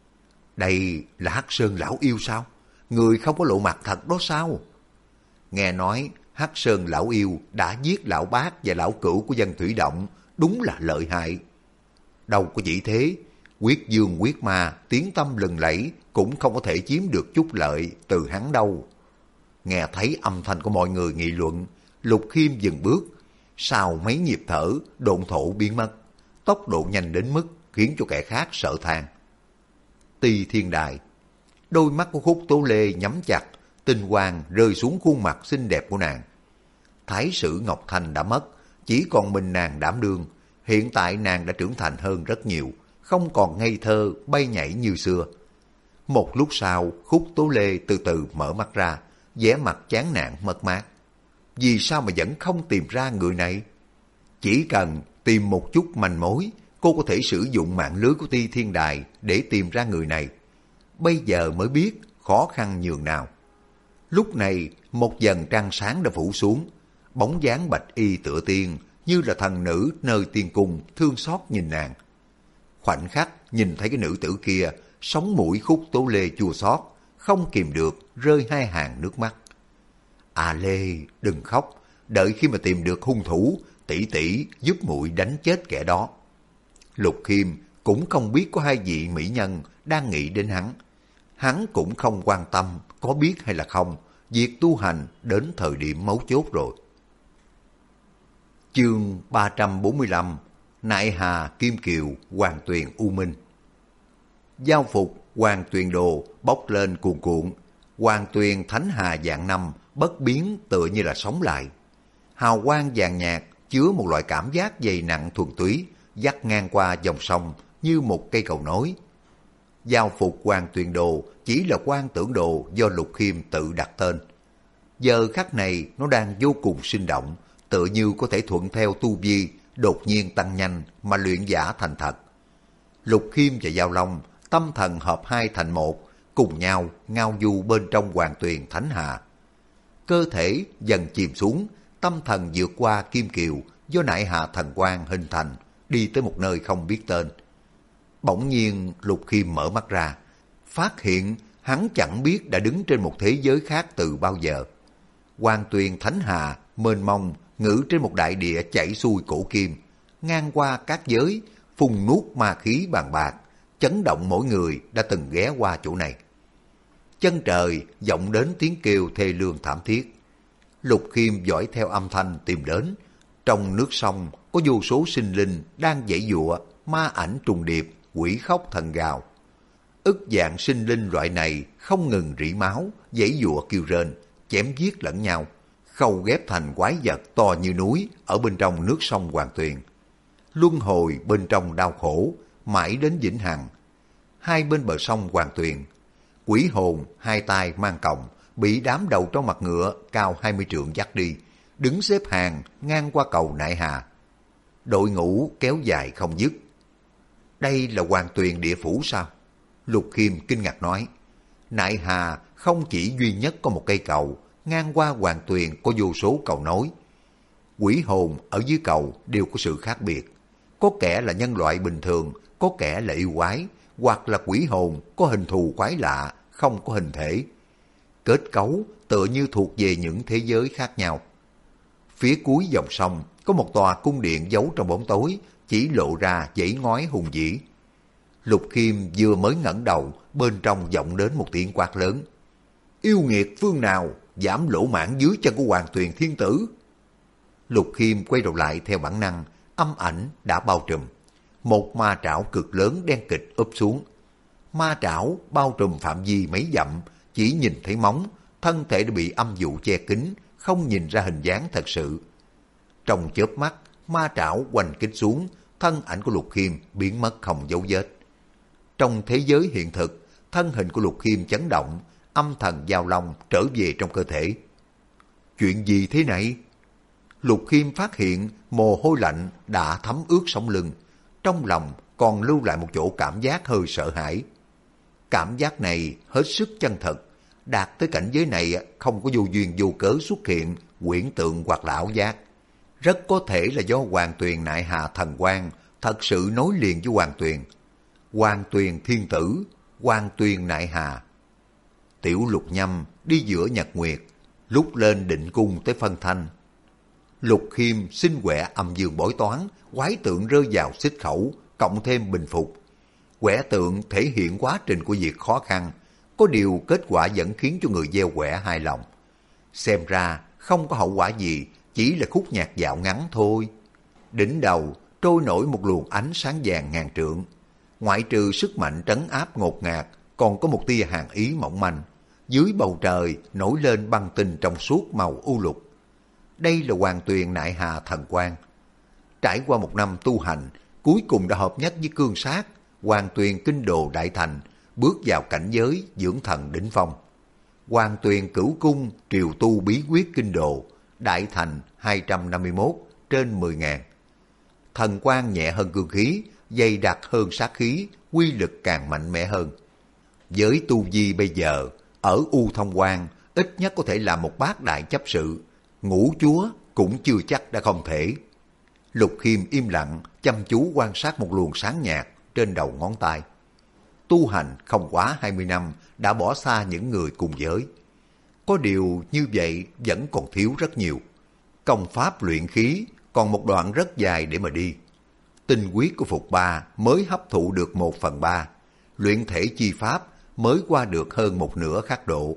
Đây là Hắc Sơn lão yêu sao? Người không có lộ mặt thật đó sao? Nghe nói Hắc Sơn lão yêu đã giết lão bác và lão cửu của Dân Thủy Động, đúng là lợi hại. Đâu có chỉ thế, quyết dương quyết ma, tiếng tâm lừng lẫy cũng không có thể chiếm được chút lợi từ hắn đâu. Nghe thấy âm thanh của mọi người nghị luận, Lục Khiêm dừng bước, sau mấy nhịp thở, độn thổ biến mất, tốc độ nhanh đến mức khiến cho kẻ khác sợ than. Ti Thiên Đài, đôi mắt của Khúc Tố Lê nhắm chặt, tinh quang rơi xuống khuôn mặt xinh đẹp của nàng. Thái sử Ngọc Thanh đã mất, chỉ còn mình nàng đảm đương. Hiện tại nàng đã trưởng thành hơn rất nhiều, không còn ngây thơ bay nhảy như xưa. Một lúc sau, Khúc Tố Lê từ từ mở mắt ra, vẻ mặt chán nản mất mát. Vì sao mà vẫn không tìm ra người này? Chỉ cần tìm một chút manh mối, cô có thể sử dụng mạng lưới của Ti Thiên Đài để tìm ra người này. Bây giờ mới biết khó khăn nhường nào. Lúc này, một dần trăng sáng đã phủ xuống, bóng dáng bạch y tựa tiên, như là thần nữ nơi tiên cung thương xót nhìn nàng. Khoảnh khắc nhìn thấy cái nữ tử kia, sống mũi Khúc Tố Lê chua xót, không kìm được rơi 2 hàng nước mắt. À Lê, đừng khóc, đợi khi mà tìm được hung thủ, tỷ tỷ giúp muội đánh chết kẻ đó. Lục Khiêm cũng không biết có 2 vị mỹ nhân đang nghĩ đến hắn. Hắn cũng không quan tâm có biết hay là không, việc tu hành đến thời điểm mấu chốt rồi. Chương 345, Nại Hà Kim Kiều Hoàng Tuyền U Minh. Giao phục Hoàng Tuyền Đồ bốc lên cuồn cuộn, Hoàng Tuyền Thánh Hà dạng năm bất biến tựa như là sống lại. Hào quang vàng nhạt chứa một loại cảm giác dày nặng thuần túy, dắt ngang qua dòng sông như một cây cầu nối. Giao phục Hoàng Tuyền Đồ chỉ là Quan Tưởng Đồ do Lục Khiêm tự đặt tên. Giờ khắc này nó đang vô cùng sinh động, tựa như có thể thuận theo tu vi đột nhiên tăng nhanh mà luyện giả thành thật. Lục Khiêm và Giao Long tâm thần hợp hai thành một, cùng nhau ngao du bên trong hoàng tuyền Thánh Hà. Cơ thể dần chìm xuống, tâm thần vượt qua kim kiều do nại hà thần quang hình thành, đi tới một nơi không biết tên. Bỗng nhiên Lục Khiêm mở mắt ra, phát hiện hắn chẳng biết đã đứng trên một thế giới khác từ bao giờ. Hoàng tuyền Thánh Hà mênh mông ngự trên một đại địa chảy xuôi cổ kim, ngang qua các giới, phun nuốt ma khí bàn bạc, chấn động mỗi người đã từng ghé qua chỗ này. Chân trời vọng đến tiếng kêu thê lương thảm thiết. Lục Khiêm dõi theo âm thanh tìm đến. Trong nước sông có vô số sinh linh đang giãy giụa, ma ảnh trùng điệp, quỷ khóc thần gào. Ức dạng sinh linh loại này không ngừng rỉ máu, giãy giụa kêu rên, chém giết lẫn nhau, khâu ghép thành quái vật to như núi ở bên trong nước sông Hoàng Tuyền. Luân hồi bên trong đau khổ, mãi đến vĩnh hằng. Hai bên bờ sông Hoàng Tuyền, quỷ hồn hai tay mang còng, bị đám đầu trong mặt ngựa cao 20 trượng dắt đi, đứng xếp hàng ngang qua cầu Nại Hà. Đội ngũ kéo dài không dứt. Đây là Hoàng Tuyền địa phủ sao? Lục Khiêm kinh ngạc nói. Nại Hà không chỉ duy nhất có một cây cầu, ngang qua Hoàng Tuyền có vô số cầu nối. Quỷ hồn ở dưới cầu đều có sự khác biệt. Có kẻ là nhân loại bình thường, có kẻ là yêu quái, hoặc là quỷ hồn có hình thù quái lạ, không có hình thể. Kết cấu tựa như thuộc về những thế giới khác nhau. Phía cuối dòng sông có một tòa cung điện giấu trong bóng tối, chỉ lộ ra dãy ngói hùng vĩ. Lục Khiêm vừa mới ngẩng đầu, bên trong vọng đến một tiếng quát lớn. Yêu nghiệt phương nào dám lỗ mãng dưới chân của Hoàng Tuyền Thiên Tử? Lục Khiêm quay đầu lại theo bản năng, âm ảnh đã bao trùm. Một ma trảo cực lớn đen kịch úp xuống. Ma trảo bao trùm phạm vi mấy dặm, chỉ nhìn thấy móng, thân thể đã bị âm vụ che kín, không nhìn ra hình dáng thật sự. Trong chớp mắt, ma trảo quanh kích xuống, thân ảnh của Lục Khiêm biến mất không dấu vết. Trong thế giới hiện thực, thân hình của Lục Khiêm chấn động, âm thần Giao Long trở về trong cơ thể. Chuyện gì thế này? Lục Khiêm phát hiện mồ hôi lạnh đã thấm ướt sống lưng, trong lòng còn lưu lại một chỗ cảm giác hơi sợ hãi. Cảm giác này hết sức chân thật, đạt tới cảnh giới này không có vô duyên vô cớ xuất hiện huyễn tượng hoặc là ảo giác. Rất có thể là do Hoàng Tuyền Nại Hà thần quang thật sự nối liền với Hoàng Tuyền. Hoàng Tuyền Thiên Tử, Hoàng Tuyền Nại Hà. Tiểu Lục Nhâm đi giữa nhật nguyệt, lúc lên định cung tới phân thanh. Lục Khiêm xin quẹ âm dương bói toán, quái tượng rơi vào xích khẩu, cộng thêm bình phục. Quẻ tượng thể hiện quá trình của việc khó khăn, có điều kết quả vẫn khiến cho người gieo quẻ hài lòng. Xem ra không có hậu quả gì, chỉ là khúc nhạc dạo ngắn thôi. Đỉnh đầu trôi nổi một luồng ánh sáng vàng ngàn trượng. Ngoại trừ sức mạnh trấn áp ngột ngạt, còn có một tia hàn ý mỏng manh. Dưới bầu trời nổi lên băng tinh trong suốt màu u lục. Đây là Hoàng Tuyền Nại Hà thần quang. Trải qua một năm tu hành, cuối cùng đã hợp nhất với cương sát, Hoàng Tuyền kinh đồ đại thành, bước vào cảnh giới dưỡng thần đỉnh phong. Hoàng Tuyền cửu cung triều tu bí quyết kinh đồ, đại thành 251 trên 10.000. Thần quang nhẹ hơn cương khí, dày đặc hơn sát khí, quy lực càng mạnh mẽ hơn. Với tu vi bây giờ, ở U Thông Quan ít nhất có thể làm một bát đại chấp sự, ngũ chúa cũng chưa chắc đã không thể. Lục Khiêm im lặng, chăm chú quan sát một luồng sáng nhạt trên đầu ngón tay. Tu hành không quá 20 năm đã bỏ xa những người cùng giới. Có điều như vậy vẫn còn thiếu rất nhiều. Công pháp luyện khí còn một đoạn rất dài để mà đi. Tinh huyết của Phục Ba mới hấp thụ được 1/3, luyện thể chi pháp mới qua được hơn một nửa khắc độ.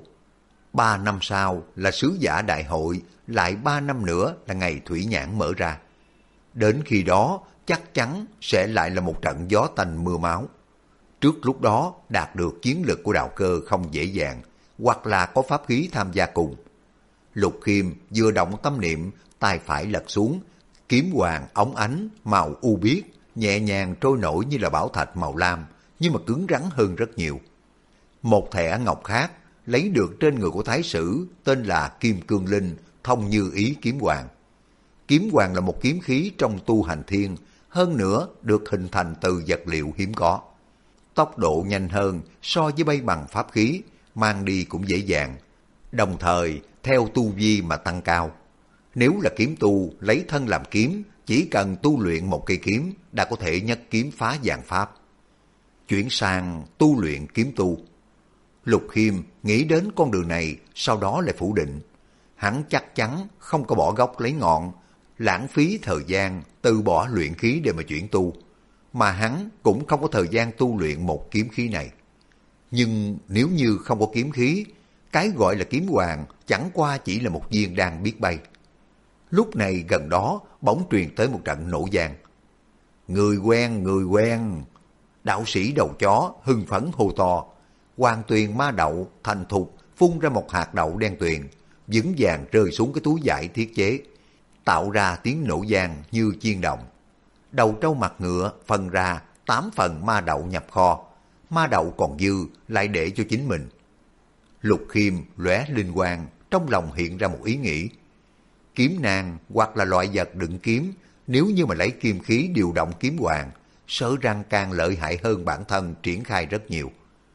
3 năm sau là sứ giả đại hội, lại 3 năm nữa là ngày thủy nhãn mở ra. Đến khi đó chắc chắn sẽ lại là một trận gió tanh mưa máu. Trước lúc đó đạt được chiến lực của đạo cơ không dễ dàng, hoặc là có pháp khí tham gia cùng. Lục Khiêm vừa động tâm niệm, tay phải lật xuống, kiếm hoàng óng ánh màu u biếc nhẹ nhàng trôi nổi như là bảo thạch màu lam, nhưng mà cứng rắn hơn rất nhiều. Một thẻ ngọc khác lấy được trên người của thái sử tên là Kim Cương Linh, thông như ý kiếm hoàng. Kiếm hoàng là một kiếm khí trong tu hành thiên, hơn nữa được hình thành từ vật liệu hiếm có. Tốc độ nhanh hơn so với bay bằng pháp khí, mang đi cũng dễ dàng, đồng thời theo tu vi mà tăng cao. Nếu là kiếm tu lấy thân làm kiếm, chỉ cần tu luyện một cây kiếm đã có thể nhất kiếm phá vạn pháp. Chuyển sang tu luyện kiếm tu. Lục Khiêm nghĩ đến con đường này, sau đó lại phủ định. Hắn chắc chắn không có bỏ gốc lấy ngọn, lãng phí thời gian từ bỏ luyện khí để mà chuyển tu. Mà hắn cũng không có thời gian tu luyện một kiếm khí này. Nhưng nếu như không có kiếm khí, cái gọi là kiếm hoàng chẳng qua chỉ là một viên đan biết bay. Lúc này gần đó bỗng truyền tới một trận nổ vang. Người quen, người quen. Đạo sĩ đầu chó hưng phấn hô to. Hoàng tuyền ma đậu thành thục phun ra một hạt đậu đen tuyền, vững vàng rơi xuống cái túi vải thiết chế, tạo ra tiếng nổ vang như chiên động. Đầu trâu mặt ngựa phân ra 8 phần ma đậu nhập kho, ma đậu còn dư lại để cho chính mình. Lục Khiêm lóe linh quang, trong lòng hiện ra một ý nghĩ. Kiếm nang hoặc là loại vật đựng kiếm, nếu như mà lấy kim khí điều động kiếm hoàng, sợ rằng càng lợi hại hơn bản thân triển khai rất nhiều.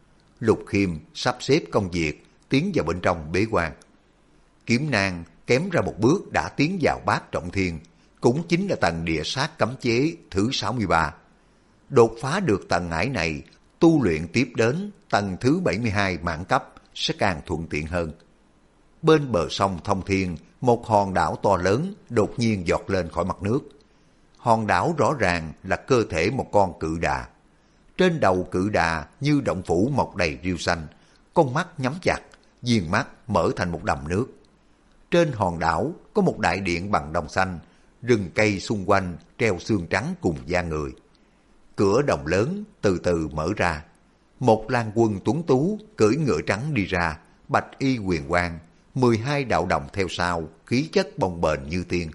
Lục Khiêm sắp xếp công việc, tiến vào bên trong bế quan. Kiếm nang kém ra một bước đã tiến vào bát trọng thiên, cũng chính là tầng địa sát cấm chế thứ 63. Đột phá được tầng ải này, tu luyện tiếp đến tầng thứ 72 mãn cấp sẽ càng thuận tiện hơn. Bên bờ sông Thông Thiên, một hòn đảo to lớn đột nhiên giọt lên khỏi mặt nước. Hòn đảo rõ ràng là cơ thể một con cự đà. Trên đầu cự đà như động phủ mọc đầy rêu xanh, con mắt nhắm chặt, viền mắt mở thành một đầm nước. Trên hòn đảo có một đại điện bằng đồng xanh, rừng cây xung quanh treo xương trắng cùng da người. Cửa đồng lớn từ từ mở ra. Một lang quân tuấn tú cưỡi ngựa trắng đi ra, bạch y huyền quang, 12 đạo đồng theo sau, khí chất bồng bềnh như tiên.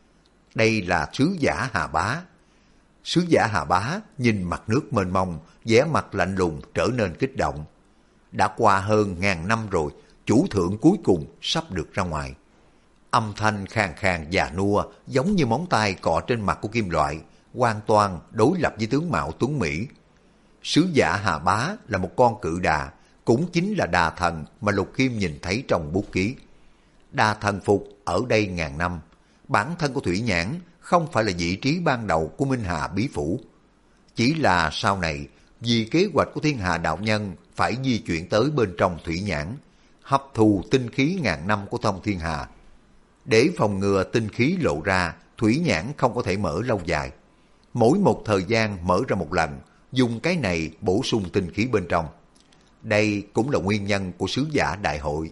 Đây là sứ giả Hà Bá. Sứ giả Hà Bá nhìn mặt nước mênh mông, vẻ mặt lạnh lùng trở nên kích động. Đã qua hơn 1000 năm rồi, chủ thượng cuối cùng sắp được ra ngoài. Âm thanh khàn khàn già nua giống như móng tay cọ trên mặt của kim loại, hoàn toàn đối lập với tướng mạo tuấn mỹ. Sứ giả Hà Bá là một con cự đà, cũng chính là đà thần mà Lục Khiêm nhìn thấy trong bút ký. Đà thần phục ở đây 1000 năm, bản thân của Thủy Nhãn không phải là vị trí ban đầu của Minh Hà Bí Phủ. Chỉ là sau này, vì kế hoạch của Thiên Hà Đạo Nhân phải di chuyển tới bên trong Thủy Nhãn, hấp thù tinh khí 1000 năm của Thông Thiên Hà. Để phòng ngừa tinh khí lộ ra, Thủy Nhãn không có thể mở lâu dài. Mỗi một thời gian mở ra một lần, dùng cái này bổ sung tinh khí bên trong. Đây cũng là nguyên nhân của sứ giả đại hội.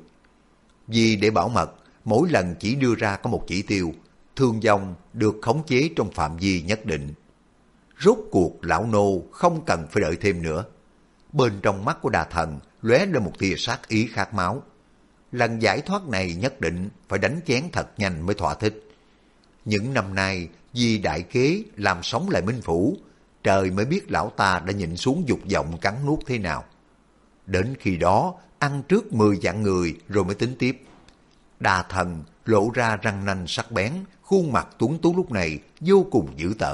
Vì để bảo mật, mỗi lần chỉ đưa ra có một chỉ tiêu, thương vong được khống chế trong phạm vi nhất định. Rốt cuộc lão nô không cần phải đợi thêm nữa. Bên trong mắt của đà thần lóe lên một tia sát ý khát máu. Lần giải thoát này nhất định phải đánh chén thật nhanh mới thỏa thích. Những năm nay vì đại kế làm sống lại Minh Phủ, trời mới biết lão ta đã nhịn xuống dục vọng cắn nuốt thế nào. Đến khi đó ăn trước 10 vạn người rồi mới tính tiếp. Đà thần lộ ra răng nanh sắc bén, khuôn mặt tuấn tú lúc này vô cùng dữ tợn.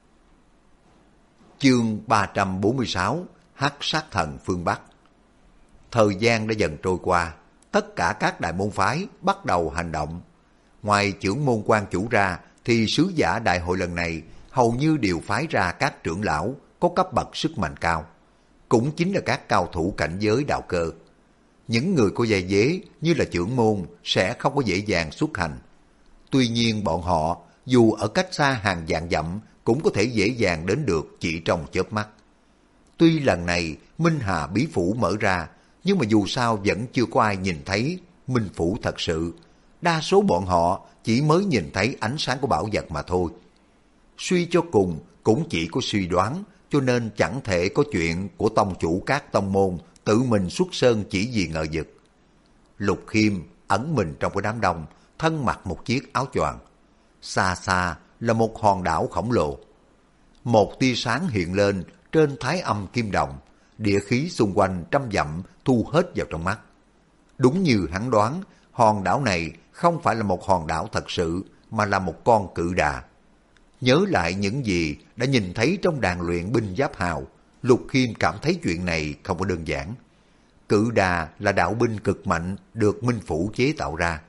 Chương 346 Hắc Sát Thần phương Bắc. Thời gian đã dần trôi qua, tất cả các đại môn phái bắt đầu hành động. Ngoài trưởng môn quan chủ ra thì sứ giả đại hội lần này hầu như đều phái ra các trưởng lão có cấp bậc sức mạnh cao, cũng chính là các cao thủ cảnh giới đạo cơ. Những người có gia dế như là trưởng môn sẽ không có dễ dàng xuất hành. Tuy nhiên bọn họ dù ở cách xa hàng vạn dặm cũng có thể dễ dàng đến được chỉ trong chớp mắt. Tuy lần này Minh Hà Bí Phủ mở ra, nhưng mà dù sao vẫn chưa có ai nhìn thấy Minh Phủ thật sự. Đa số bọn họ chỉ mới nhìn thấy ánh sáng của bảo vật mà thôi. Suy cho cùng cũng chỉ có suy đoán, cho nên chẳng thể có chuyện của tông chủ các tông môn tự mình xuất sơn chỉ vì ngờ vực. Lục Khiêm ẩn mình trong cái đám đông, thân mặc một chiếc áo choàng. Xa xa là một hòn đảo khổng lồ. Một tia sáng hiện lên trên thái âm kim đồng, địa khí xung quanh trăm dặm thu hết vào trong mắt. Đúng như hắn đoán, hòn đảo này không phải là một hòn đảo thật sự, mà là một con cự đà. Nhớ lại những gì đã nhìn thấy trong đàn luyện binh giáp hào, Lục Khiêm cảm thấy chuyện này không có đơn giản. Cự đà là đạo binh cực mạnh được Minh Phủ chế tạo ra.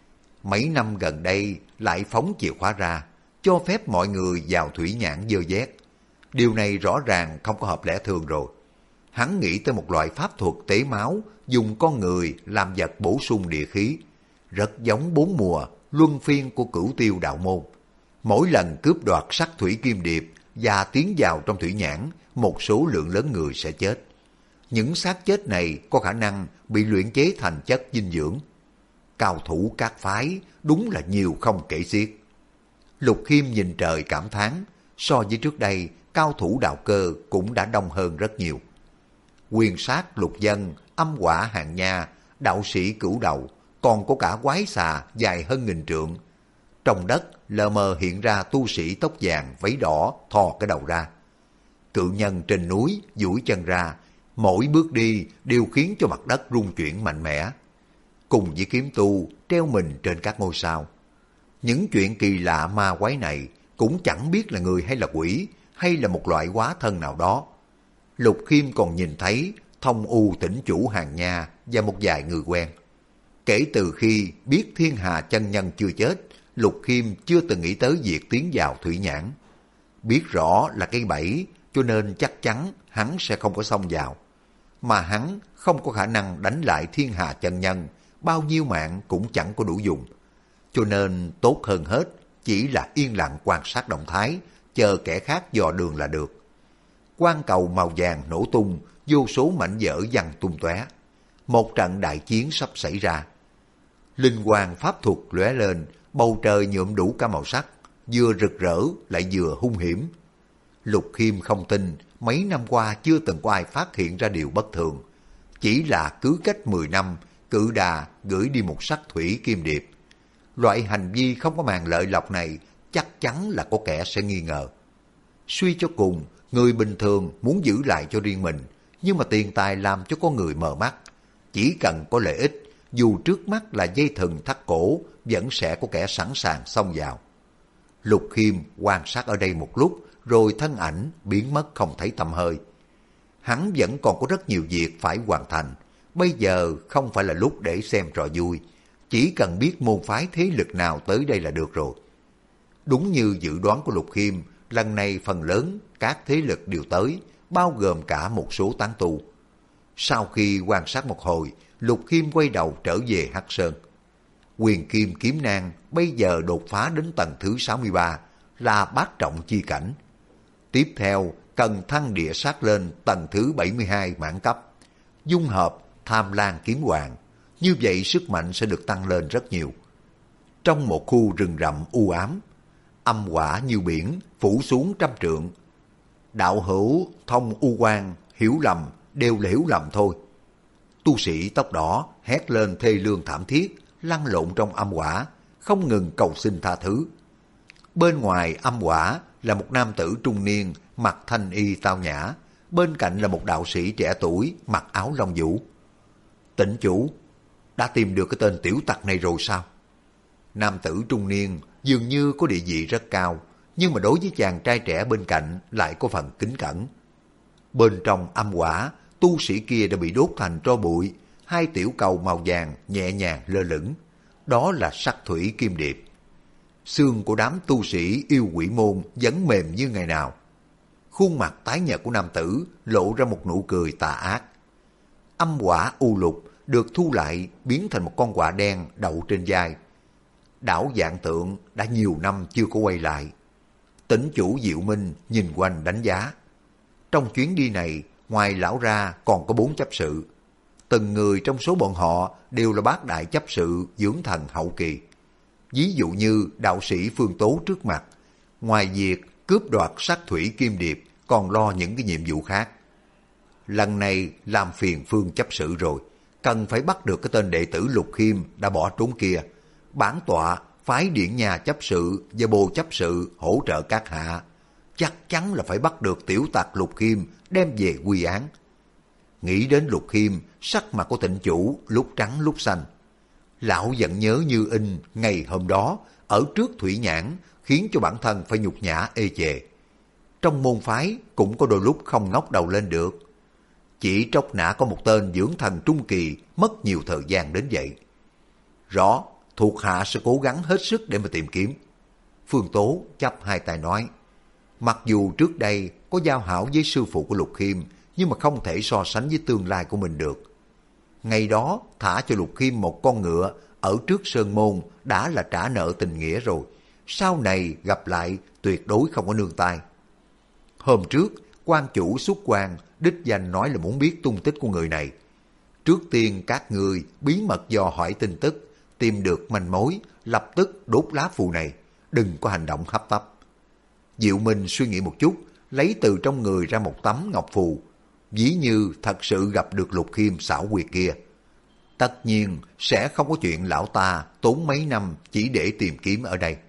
Mấy năm gần đây lại phóng chìa khóa ra, cho phép mọi người vào thủy nhãn dơ vét. Điều này rõ ràng không có hợp lẽ thường rồi. Hắn nghĩ tới một loại pháp thuật tế máu, dùng con người làm vật bổ sung địa khí. Rất giống 4 mùa, luân phiên của Cửu Tiêu đạo môn. Mỗi lần cướp đoạt sắc thủy kim điệp và tiến vào trong thủy nhãn, một số lượng lớn người sẽ chết. Những xác chết này có khả năng bị luyện chế thành chất dinh dưỡng. Cao thủ các phái đúng là nhiều không kể xiết. Lục Khiêm nhìn trời cảm thán, so với trước đây, cao thủ đạo cơ cũng đã đông hơn rất nhiều. Quyền sát lục dân, âm quả hàng nha, đạo sĩ cửu đầu, còn có cả quái xà dài hơn 1000 trượng. Trong đất lờ mờ hiện ra tu sĩ tóc vàng váy đỏ thò cái đầu ra. Cự nhân trên núi duỗi chân ra, mỗi bước đi đều khiến cho mặt đất rung chuyển mạnh mẽ. Cùng với kiếm tu treo mình trên các ngôi sao. Những chuyện kỳ lạ ma quái này cũng chẳng biết là người hay là quỷ, hay là một loại hóa thân nào đó. Lục Khiêm còn nhìn thấy Thông U Tỉnh Chủ hàng nha và một vài người quen. Kể từ khi biết Thiên Hà chân nhân chưa chết, Lục Khiêm chưa từng nghĩ tới việc tiến vào thủy nhãn. Biết rõ là cái bẫy, cho nên chắc chắn hắn sẽ không có xông vào. Mà hắn không có khả năng đánh lại Thiên Hà chân nhân, bao nhiêu mạng cũng chẳng có đủ dùng. Cho nên tốt hơn hết chỉ là yên lặng quan sát động thái, chờ kẻ khác dò đường là được. Quang cầu màu vàng nổ tung, vô số mảnh vỡ văng tung tóe. Một trận đại chiến sắp xảy ra. Linh quang pháp thuật lóe lên, bầu trời nhuộm đủ cả màu sắc, vừa rực rỡ lại vừa hung hiểm. Lục Khiêm không tin mấy năm qua chưa từng có ai phát hiện ra điều bất thường. Chỉ là cứ cách 10 năm, cự đà gửi đi một sắc thủy kim điệp. Loại hành vi không có màng lợi lộc này chắc chắn là có kẻ sẽ nghi ngờ. Suy cho cùng, người bình thường muốn giữ lại cho riêng mình, nhưng mà tiền tài làm cho con người mờ mắt. Chỉ cần có lợi ích, dù trước mắt là dây thừng thắt cổ, vẫn sẽ có kẻ sẵn sàng xông vào. Lục Khiêm quan sát ở đây một lúc, rồi thân ảnh biến mất không thấy tăm hơi. Hắn vẫn còn có rất nhiều việc phải hoàn thành. Bây giờ không phải là lúc để xem trò vui, chỉ cần biết môn phái thế lực nào tới đây là được rồi. Đúng như dự đoán của Lục Khiêm, lần này phần lớn các thế lực đều tới, bao gồm cả một số tán tu. Sau khi quan sát một hồi, Lục Khiêm quay đầu trở về Hắc Sơn. Quyền Kim Kiếm Nang bây giờ đột phá đến tầng thứ 63, là bát trọng chi cảnh. Tiếp theo cần thăng địa sát lên tầng thứ 72 mãn cấp, dung hợp Tham Lan Kiếm Hoàng, như vậy sức mạnh sẽ được tăng lên rất nhiều. Trong một khu rừng rậm u ám, âm hỏa như biển phủ xuống 100 trượng. Đạo hữu Thông U Quang hiểu lầm đều là hiểu lầm thôi. Tu sĩ tóc đỏ hét lên thê lương thảm thiết, lăn lộn trong âm hỏa, không ngừng cầu xin tha thứ. Bên ngoài âm hỏa là một nam tử trung niên mặc thanh y tao nhã, bên cạnh là một đạo sĩ trẻ tuổi mặc áo lông vũ. Tỉnh chủ, đã tìm được cái tên tiểu tặc này rồi sao? Nam tử trung niên dường như có địa vị rất cao, nhưng mà đối với chàng trai trẻ bên cạnh lại có phần kính cẩn. Bên trong âm hỏa, tu sĩ kia đã bị đốt thành tro bụi, 2 tiểu cầu màu vàng nhẹ nhàng lơ lửng. Đó là sắc thủy kim điệp. Xương của đám tu sĩ yêu quỷ môn vẫn mềm như ngày nào. Khuôn mặt tái nhợt của nam tử lộ ra một nụ cười tà ác. Âm hỏa u lục được thu lại biến thành một con quạ đen đậu trên vai. Đảo Vạn Tượng đã nhiều năm chưa có quay lại. Tỉnh chủ Diệu Minh nhìn quanh đánh giá. Trong chuyến đi này, ngoài lão ra còn có 4 chấp sự. Từng người trong số bọn họ đều là bát đại chấp sự dưỡng thần hậu kỳ. Ví dụ như đạo sĩ Phương Tố trước mặt, ngoài việc cướp đoạt sắc thủy kim điệp còn lo những cái nhiệm vụ khác. Lần này làm phiền Phương chấp sự rồi, cần phải bắt được cái tên đệ tử Lục Khiêm đã bỏ trốn kia. Bản tọa phái Điện Nhà chấp sự và Bồ chấp sự hỗ trợ các hạ. Chắc chắn là phải bắt được tiểu tặc Lục Khiêm đem về quy án. Nghĩ đến Lục Khiêm, sắc mặt của Tịnh chủ lúc trắng lúc xanh. Lão vẫn nhớ như in ngày hôm đó ở trước thủy nhãn khiến cho bản thân phải nhục nhã ê chề. Trong môn phái cũng có đôi lúc không ngóc đầu lên được. Chỉ tróc nã có một tên dưỡng thần trung kỳ mất nhiều thời gian đến vậy. Rõ, thuộc hạ sẽ cố gắng hết sức để mà tìm kiếm. Phương Tố chắp hai tay nói. Mặc dù trước đây có giao hảo với sư phụ của Lục Khiêm, nhưng mà không thể so sánh với tương lai của mình được. Ngày đó thả cho Lục Khiêm một con ngựa ở trước sơn môn đã là trả nợ tình nghĩa rồi. Sau này gặp lại tuyệt đối không có nương tay. Hôm trước, quan chủ xuất quan đích danh nói là muốn biết tung tích của người này. Trước tiên các người bí mật dò hỏi tin tức, tìm được manh mối, lập tức đốt lá phù này, đừng có hành động hấp tấp. Diệu Minh suy nghĩ một chút, lấy từ trong người ra một tấm ngọc phù, ví như thật sự gặp được Lục Khiêm xảo quyệt kia. Tất nhiên sẽ không có chuyện lão ta tốn mấy năm chỉ để tìm kiếm ở đây.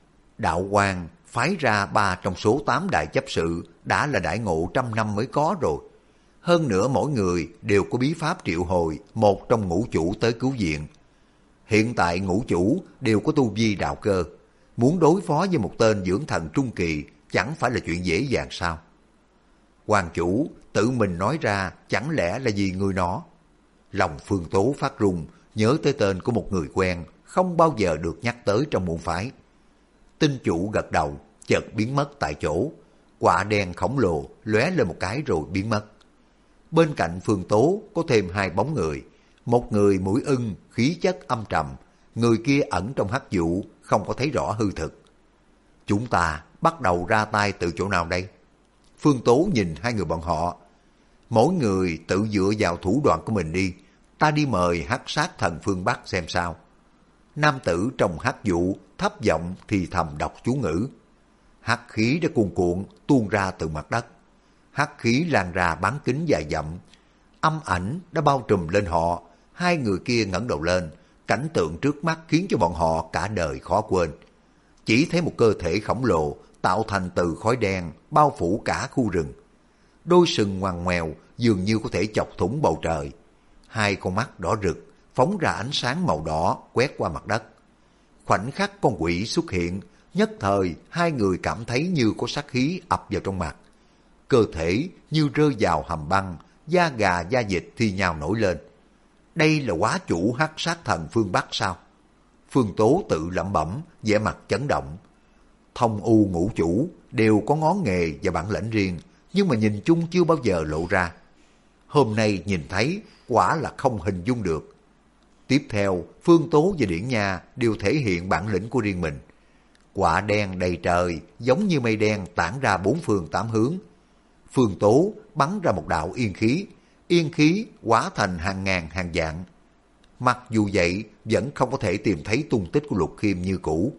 Đạo Quang phái ra 3 trong số 8 đại chấp sự đã là đại ngộ trăm năm mới có rồi. Hơn nữa mỗi người đều có bí pháp triệu hồi một trong ngũ chủ tới cứu viện. Hiện tại ngũ chủ đều có tu vi đạo cơ. Muốn đối phó với một tên dưỡng thần trung kỳ chẳng phải là chuyện dễ dàng sao? Hoàng chủ tự mình nói ra chẳng lẽ là vì người nó? Lòng Phương Tố phát run, nhớ tới tên của một người quen không bao giờ được nhắc tới trong môn phái. Tinh chủ gật đầu, chợt biến mất tại chỗ. Quạ đen khổng lồ lóe lên một cái rồi biến mất. Bên cạnh Phương Tố có thêm 2 bóng người. Một người mũi ưng, khí chất âm trầm. Người kia ẩn trong hắc vụ, không có thấy rõ hư thực. Chúng ta bắt đầu ra tay từ chỗ nào đây? Phương Tố nhìn 2 người bọn họ. Mỗi người tự dựa vào thủ đoạn của mình đi. Ta đi mời hắc sát thần phương Bắc xem sao. Nam tử trong hắc vụ thấp giọng thì thầm đọc chú ngữ. Hắc khí đã cuồn cuộn tuôn ra từ mặt đất. Hắc khí lan ra bán kính dài dặm. Âm ảnh đã bao trùm lên họ. 2 người kia ngẩng đầu lên. Cảnh tượng trước mắt khiến cho bọn họ cả đời khó quên. Chỉ thấy một cơ thể khổng lồ tạo thành từ khói đen bao phủ cả khu rừng. Đôi sừng ngoằn ngoèo dường như có thể chọc thủng bầu trời. 2 con mắt đỏ rực phóng ra ánh sáng màu đỏ quét qua mặt đất. Khoảnh khắc con quỷ xuất hiện, nhất thời 2 người cảm thấy như có sát khí ập vào trong mặt. Cơ thể như rơi vào hầm băng, da gà da vịt thi nhau nổi lên. Đây là quá chủ hắc sát thần phương Bắc sao? Phương Tố tự lẩm bẩm, vẻ mặt chấn động. Thông u ngũ chủ đều có ngón nghề và bản lĩnh riêng, nhưng mà nhìn chung chưa bao giờ lộ ra. Hôm nay nhìn thấy, quả là không hình dung được. Tiếp theo, Phương Tố và Điển Nha đều thể hiện bản lĩnh của riêng mình. Quạ đen đầy trời, giống như mây đen tản ra 4 phương 8 hướng. Phương Tố bắn ra một đạo yên khí hóa thành hàng ngàn hàng vạn. Mặc dù vậy, vẫn không có thể tìm thấy tung tích của Lục Khiêm như cũ.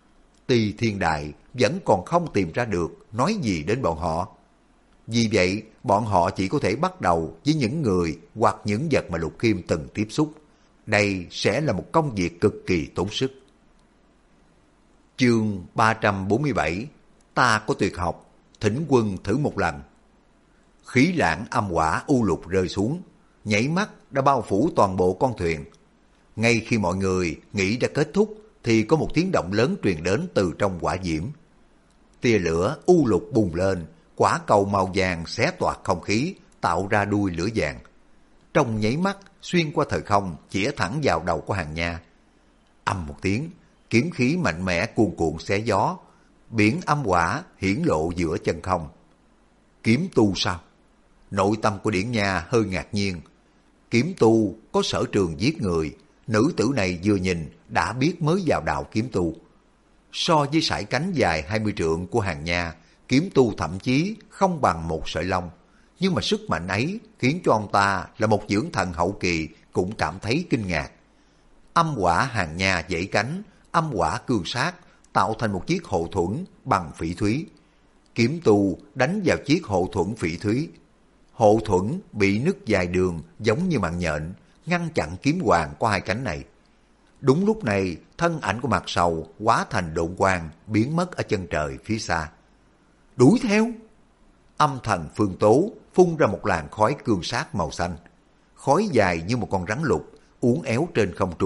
Tỳ Thiên Đại vẫn còn không tìm ra được, nói gì đến bọn họ. Vì vậy, bọn họ chỉ có thể bắt đầu với những người hoặc những vật mà Lục Khiêm từng tiếp xúc. Đây sẽ là một công việc cực kỳ tốn sức. Chương 347. Ta có tuyệt học, thỉnh quân thử một lần. Khí lãng âm hỏa u lục rơi xuống, nhảy mắt đã bao phủ toàn bộ con thuyền. Ngay khi mọi người nghĩ đã kết thúc, thì có một tiếng động lớn truyền đến từ trong hỏa diễm. Tia lửa u lục bùng lên, quả cầu màu vàng xé toạc không khí, tạo ra đuôi lửa vàng. Trong nháy mắt, xuyên qua thời không, chĩa thẳng vào đầu của Hàng Nha. Âm một tiếng, kiếm khí mạnh mẽ cuồn cuộn xé gió, biển âm hỏa hiển lộ giữa chân không. Kiếm tu sao? Nội tâm của Điển Nha hơi ngạc nhiên. Kiếm tu có sở trường giết người, nữ tử này vừa nhìn đã biết mới vào đạo kiếm tu. So với sải cánh dài 20 trượng của Hàng Nha, kiếm tu thậm chí không bằng một sợi lông. Nhưng mà sức mạnh ấy khiến cho ông ta là một dưỡng thần hậu kỳ cũng cảm thấy kinh ngạc. Âm hỏa Hàng Nha dãy cánh, âm hỏa cương sát, tạo thành một chiếc hộ thuẫn bằng phỉ thúy. Kiếm tu đánh vào chiếc hộ thuẫn phỉ thúy. Hộ thuẫn bị nứt dài đường giống như mạng nhện, ngăn chặn kiếm hoàng có 2 cánh này. Đúng lúc này, thân ảnh của Mạc Sầu hóa thành độn quang biến mất ở chân trời phía xa. Đuổi theo! Âm thần Phương Tố phun ra một làn khói cương sát màu xanh. Khói dài như một con rắn lục, uốn éo trên không trung,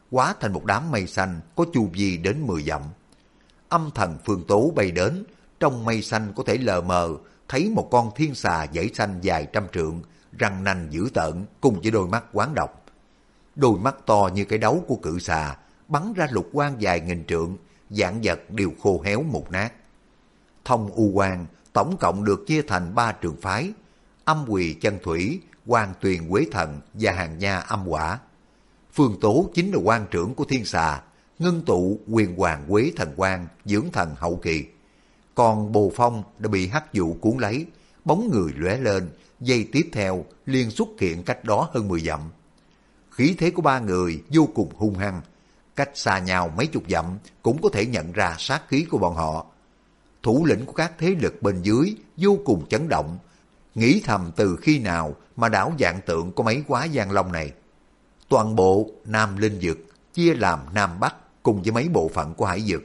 hóa thành một đám mây xanh có chu vi đến 10 dặm. Âm thần Phương Tố bay đến, trong mây xanh có thể lờ mờ thấy một con thiên xà dãy xanh dài 100 trượng, răng nanh dữ tợn cùng với đôi mắt quán độc. Đôi mắt to như cái đấu của cự xà, bắn ra lục quang dài 1000 trượng, vạn vật đều khô héo mục nát. Thông U Quan tổng cộng được chia thành 3 trường phái: Âm Quỳ Chân Thủy, Quan Tuyền Quế Thần và Hàng Nha Âm Quả. Phương Tố chính là quan trưởng của thiên xà, ngưng tụ Quyền Hoàng Quế Thần Quang, dưỡng thần hậu kỳ. Còn Bồ Phong đã bị hắc vụ cuốn lấy, bóng người lóe lên, giây tiếp theo liền xuất hiện cách đó hơn 10 dặm. Khí thế của 3 người vô cùng hung hăng, cách xa nhau mấy chục dặm cũng có thể nhận ra sát khí của bọn họ. Thủ lĩnh của các thế lực bên dưới vô cùng chấn động, nghĩ thầm từ khi nào mà đảo Vạn Tượng có mấy quá Giang Long này. Toàn bộ Nam Linh Dực chia làm Nam Bắc cùng với mấy bộ phận của Hải Dực.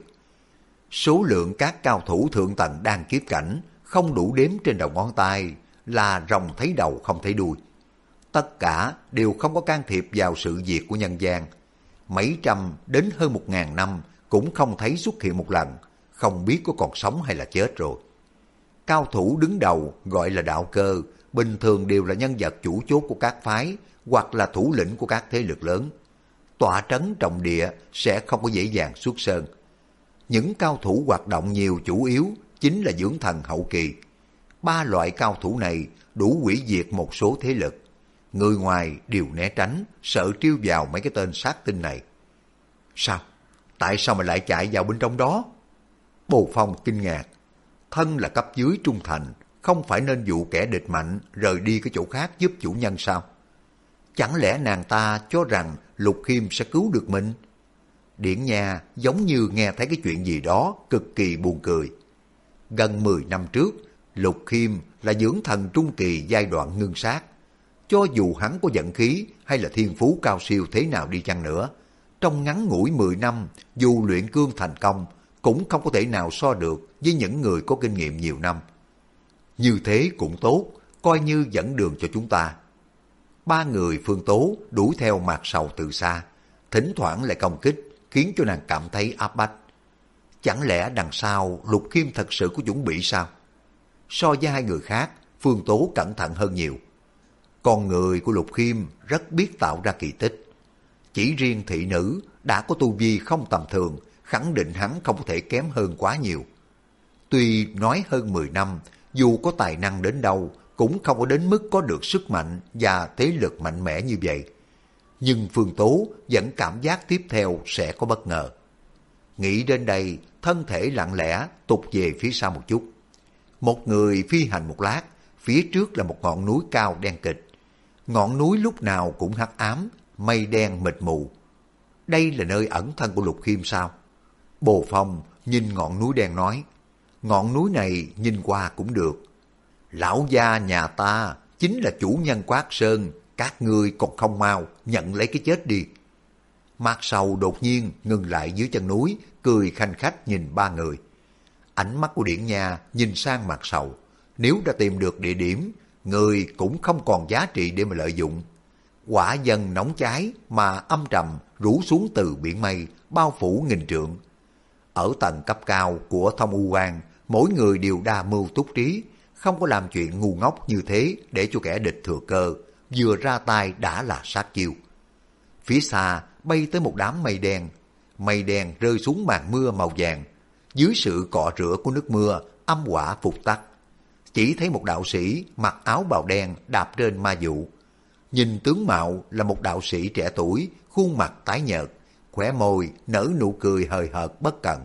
Số lượng các cao thủ thượng tầng đang kiếp cảnh không đủ đếm trên đầu ngón tay, là rồng thấy đầu không thấy đuôi. Tất cả đều không có can thiệp vào sự việc của nhân gian. Mấy trăm đến hơn 1000 năm cũng không thấy xuất hiện một lần, không biết có còn sống hay là chết rồi. Cao thủ đứng đầu gọi là đạo cơ, bình thường đều là nhân vật chủ chốt của các phái hoặc là thủ lĩnh của các thế lực lớn. Tọa trấn trọng địa sẽ không có dễ dàng xuất sơn. Những cao thủ hoạt động nhiều chủ yếu chính là dưỡng thần hậu kỳ. 3 loại cao thủ này đủ hủy diệt một số thế lực. Người ngoài đều né tránh, sợ trêu vào mấy cái tên sát tinh này. Sao? Tại sao mà lại chạy vào bên trong đó? Bồ Phong kinh ngạc. Thân là cấp dưới trung thành, không phải nên dụ kẻ địch mạnh rời đi cái chỗ khác giúp chủ nhân sao? Chẳng lẽ nàng ta cho rằng Lục Khiêm sẽ cứu được mình? Điển Nha giống như nghe thấy cái chuyện gì đó cực kỳ buồn cười. Gần 10 năm trước, Lục Khiêm là dưỡng thần trung kỳ giai đoạn ngưng sát. Cho dù hắn có vận khí hay là thiên phú cao siêu thế nào đi chăng nữa, trong ngắn ngủi 10 năm, dù luyện cương thành công, cũng không có thể nào so được với những người có kinh nghiệm nhiều năm. Như thế cũng tốt, coi như dẫn đường cho chúng ta. 3 người Phương Tố đuổi theo Mạc Sầu từ xa, thỉnh thoảng lại công kích, khiến cho nàng cảm thấy áp bách. Chẳng lẽ đằng sau Lục Khiêm thật sự có chuẩn bị sao? So với 2 người khác, Phương Tố cẩn thận hơn nhiều. Con người của Lục Khiêm rất biết tạo ra kỳ tích. Chỉ riêng thị nữ đã có tu vi không tầm thường, khẳng định hắn không có thể kém hơn quá nhiều. Tuy nói hơn 10 năm, dù có tài năng đến đâu, cũng không có đến mức có được sức mạnh và thế lực mạnh mẽ như vậy. Nhưng Phương Tố vẫn cảm giác tiếp theo sẽ có bất ngờ. Nghĩ đến đây, thân thể lặng lẽ tụt về phía sau một chút. Một người phi hành một lát, phía trước là một ngọn núi cao đen kịch. Ngọn núi lúc nào cũng hắc ám, mây đen mịt mù. Đây là nơi ẩn thân của Lục Khiêm sao? Bồ Phong nhìn ngọn núi đen nói, ngọn núi này nhìn qua cũng được. Lão gia nhà ta chính là chủ nhân Quát Sơn, các ngươi còn không mau nhận lấy cái chết đi. Mạc Sầu đột nhiên ngừng lại dưới chân núi, cười khanh khách nhìn 3 người. Ánh mắt của Điển Nha nhìn sang Mạc Sầu, nếu đã tìm được địa điểm, người cũng không còn giá trị để mà lợi dụng. Quả dân nóng cháy mà âm trầm rủ xuống từ biển mây, bao phủ nghìn trượng. Ở tầng cấp cao của Thông U Quan, mỗi người đều đa mưu túc trí, không có làm chuyện ngu ngốc như thế để cho kẻ địch thừa cơ, vừa ra tay đã là sát chiêu. Phía xa bay tới một đám mây đen rơi xuống màn mưa màu vàng. Dưới sự cọ rửa của nước mưa, âm hỏa phục tắc. Chỉ thấy một đạo sĩ mặc áo bào đen đạp trên ma dụ. Nhìn tướng mạo là một đạo sĩ trẻ tuổi, khuôn mặt tái nhợt, khóe môi nở nụ cười hời hợt bất cần.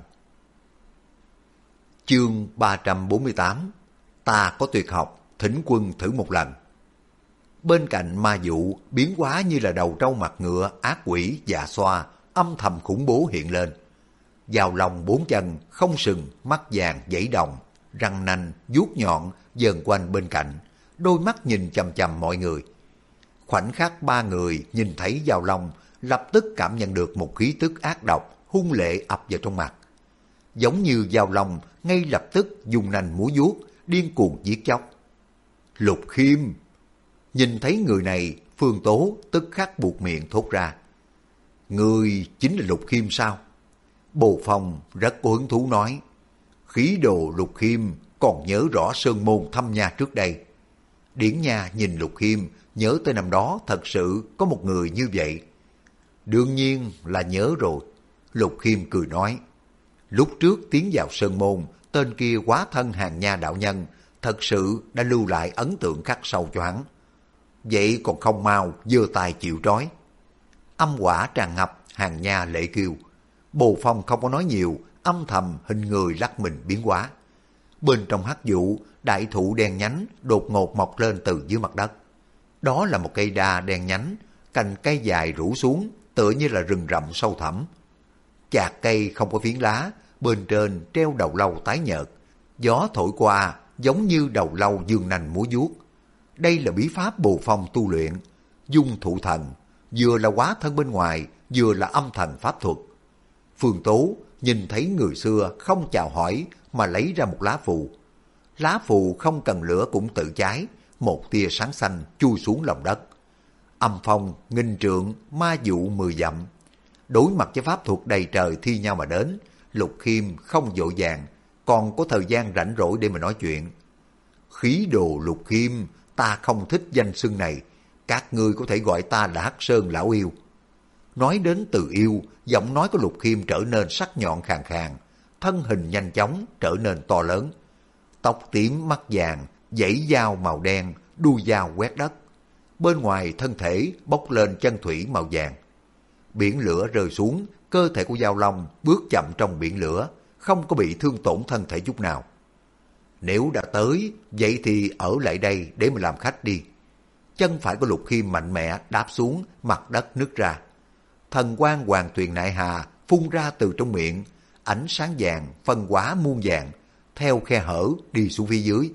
Chương 348. Ta có tuyệt học, thỉnh quân thử một lần. Bên cạnh ma dụ biến hóa như là đầu trâu mặt ngựa, ác quỷ dạ xoa, âm thầm khủng bố hiện lên. Vào lòng 4 chân, không sừng, mắt vàng dãy đồng, răng nanh, vuốt nhọn dần quanh bên cạnh, đôi mắt nhìn chằm chằm mọi người. Khoảnh khắc 3 người nhìn thấy Giao Long, lập tức cảm nhận được một khí tức ác độc, hung lệ ập vào trong mặt. Giống như Giao Long ngay lập tức dùng nanh múa vuốt, điên cuồng giết chóc. Lục Khiêm! Nhìn thấy người này, Phương Tố tức khắc buột miệng thốt ra. Ngươi chính là Lục Khiêm sao? Bồ Phong rất có hứng thú nói. Khí đồ Lục Khiêm còn nhớ rõ sơn môn thăm nha trước đây. Điển Nha nhìn Lục Khiêm, nhớ tới năm đó thật sự có một người như vậy. Đương nhiên là nhớ rồi. Lục Khiêm cười nói. Lúc trước tiến vào sơn môn, tên kia quá thân Hàng Nha đạo nhân, thật sự đã lưu lại ấn tượng khắc sâu cho hắn. Vậy còn không mau giơ tay chịu trói. Âm quả tràn ngập, Hàng Nha lệ kêu. Bồ Phong không có nói nhiều, âm thầm hình người lắc mình biến hóa. Bên trong hắc vụ, đại thụ đen nhánh đột ngột mọc lên từ dưới mặt đất. Đó là một cây đa đen nhánh, cành cây dài rủ xuống, tựa như là rừng rậm sâu thẳm. Chạc cây không có phiến lá, bên trên treo đầu lâu tái nhợt. Gió thổi qua giống như đầu lâu dương nành múa vuốt. Đây là bí pháp Bồ Phong tu luyện, dung thụ thần, vừa là hóa thân bên ngoài, vừa là âm thần pháp thuật. Phương Tố nhìn thấy người xưa không chào hỏi mà lấy ra một lá phù. Lá phù không cần lửa cũng tự cháy, một tia sáng xanh chui xuống lòng đất. Âm phong nghìn trượng, ma dụ 10 dặm. Đối mặt với pháp thuật đầy trời thi nhau mà đến, Lục Khiêm không vội vàng, còn có thời gian rảnh rỗi để mà nói chuyện. Khí đồ Lục Khiêm, ta không thích danh xưng này, các ngươi có thể gọi ta là Hắc Sơn lão yêu. Nói đến từ yêu, giọng nói của Lục Khiêm trở nên sắc nhọn khàn khàn, thân hình nhanh chóng trở nên to lớn. Tóc tím mắt vàng, dãy dao màu đen, đuôi dao quét đất. Bên ngoài thân thể bốc lên chân thủy màu vàng. Biển lửa rơi xuống, cơ thể của Dao Long bước chậm trong biển lửa, không có bị thương tổn thân thể chút nào. Nếu đã tới, vậy thì ở lại đây để mà làm khách đi. Chân phải của Lục Khiêm mạnh mẽ đáp xuống, mặt đất nứt ra. Thần quang hoàng tuyền nại hà phun ra từ trong miệng, ánh sáng vàng phân hóa muôn vàng, theo khe hở đi xuống phía dưới.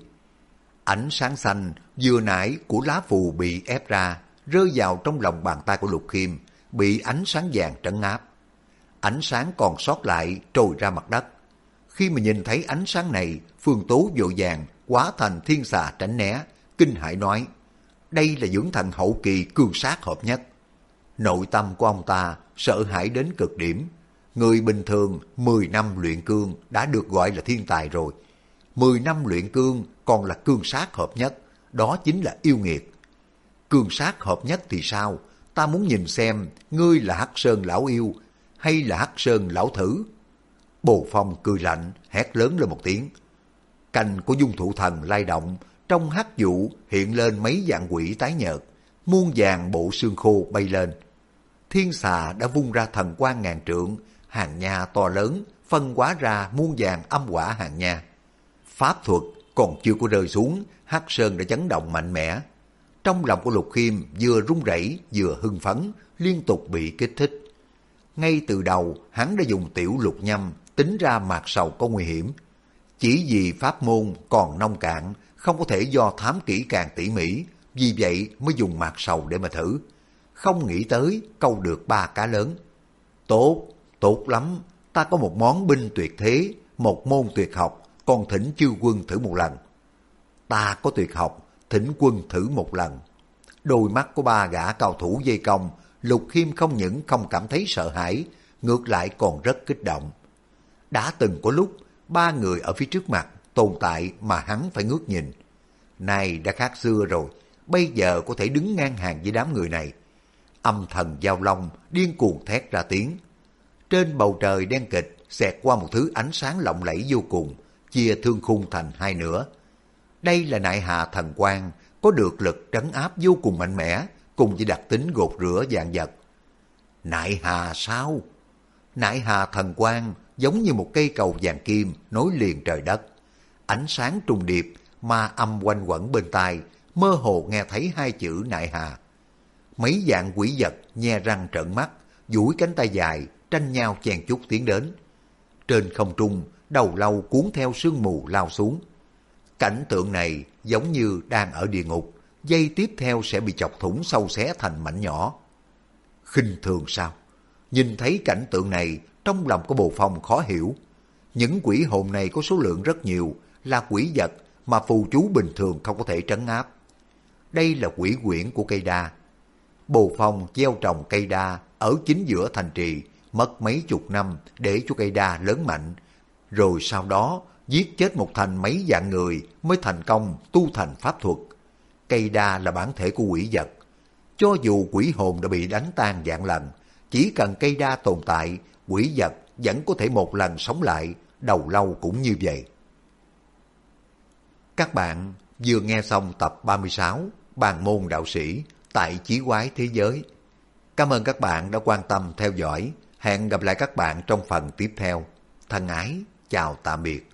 Ánh sáng xanh vừa nãy của lá phù bị ép ra, rơi vào trong lòng bàn tay của Lục Khiêm, bị ánh sáng vàng trấn áp. Ánh sáng còn sót lại trồi ra mặt đất. Khi mà nhìn thấy ánh sáng này, Phương Tố vội vàng hóa thành thiên xà tránh né, kinh hãi nói: đây là dưỡng thần hậu kỳ cương sát hợp nhất. Nội tâm của ông ta sợ hãi đến cực điểm. Người bình thường 10 năm luyện cương đã được gọi là thiên tài rồi. 10 năm luyện cương còn là cương sát hợp nhất, đó chính là yêu nghiệt. Cương sát hợp nhất thì sao? Ta muốn nhìn xem ngươi là Hắc Sơn lão yêu hay là Hắc Sơn lão thử. Bồ Phong cười lạnh, hét lớn lên một tiếng. Cành của dung thụ thần lay động, trong hắc vụ hiện lên mấy vạn quỷ tái nhợt, muôn vàng bộ xương khô bay lên. Thiên xà đã vung ra thần quang ngàn trượng, hàng nha to lớn, phân hóa ra muôn vàng âm quả hàng nha. Pháp thuật còn chưa có rơi xuống, Hắc Sơn đã chấn động mạnh mẽ. Trong lòng của Lục Khiêm vừa run rẩy vừa hưng phấn, liên tục bị kích thích. Ngay từ đầu hắn đã dùng tiểu lục nhâm tính ra mạc sầu có nguy hiểm. Chỉ vì pháp môn còn nông cạn, không có thể do thám kỹ càng tỉ mỉ, vì vậy mới dùng mạc sầu để mà thử. Không nghĩ tới câu được 3 cá lớn. Tốt, tốt lắm, ta có một món binh tuyệt thế, một môn tuyệt học, còn thỉnh chư quân thử một lần. Ta có tuyệt học, thỉnh quân thử một lần. Đôi mắt của 3 gã cao thủ dây công, Lục Khiêm không những không cảm thấy sợ hãi, ngược lại còn rất kích động. Đã từng có lúc 3 người ở phía trước mặt tồn tại mà hắn phải ngước nhìn. Nay đã khác xưa rồi, bây giờ có thể đứng ngang hàng với đám người này. Âm thần Dao Long điên cuồng thét ra tiếng. Trên bầu trời đen kịch xẹt qua một thứ ánh sáng lộng lẫy vô cùng, chia thương khung thành 2 nửa. Đây là nại hà thần quang, có được lực trấn áp vô cùng mạnh mẽ, cùng với đặc tính gột rửa vạn vật. Nại hà sao? Nại hà thần quang giống như một cây cầu vàng kim nối liền trời đất. Ánh sáng trùng điệp mà âm quanh quẩn bên tai, mơ hồ nghe thấy 2 chữ nại hà. Mấy dạng quỷ vật nhe răng trợn mắt, duỗi cánh tay dài, tranh nhau chen chúc tiến đến. Trên không trung, đầu lâu cuốn theo sương mù lao xuống. Cảnh tượng này giống như đang ở địa ngục, giây tiếp theo sẽ bị chọc thủng sâu xé thành mảnh nhỏ. Khinh thường sao? Nhìn thấy cảnh tượng này, trong lòng của Bồ Phong khó hiểu. Những quỷ hồn này có số lượng rất nhiều, là quỷ vật mà phù chú bình thường không có thể trấn áp. Đây là quỷ quyển của cây đa. Bồ Phong gieo trồng cây đa ở chính giữa thành trì, mất mấy chục năm để cho cây đa lớn mạnh, rồi sau đó giết chết một thành mấy vạn người mới thành công tu thành pháp thuật. Cây đa là bản thể của quỷ vật. Cho dù quỷ hồn đã bị đánh tan vạn lần, chỉ cần cây đa tồn tại, quỷ vật vẫn có thể một lần sống lại, đầu lâu cũng như vậy. Các bạn vừa nghe xong tập 36 Bàn môn đạo sĩ tại Chí Quái Thế Giới. Cảm ơn các bạn đã quan tâm theo dõi. Hẹn gặp lại các bạn trong phần tiếp theo. Thân ái, chào tạm biệt.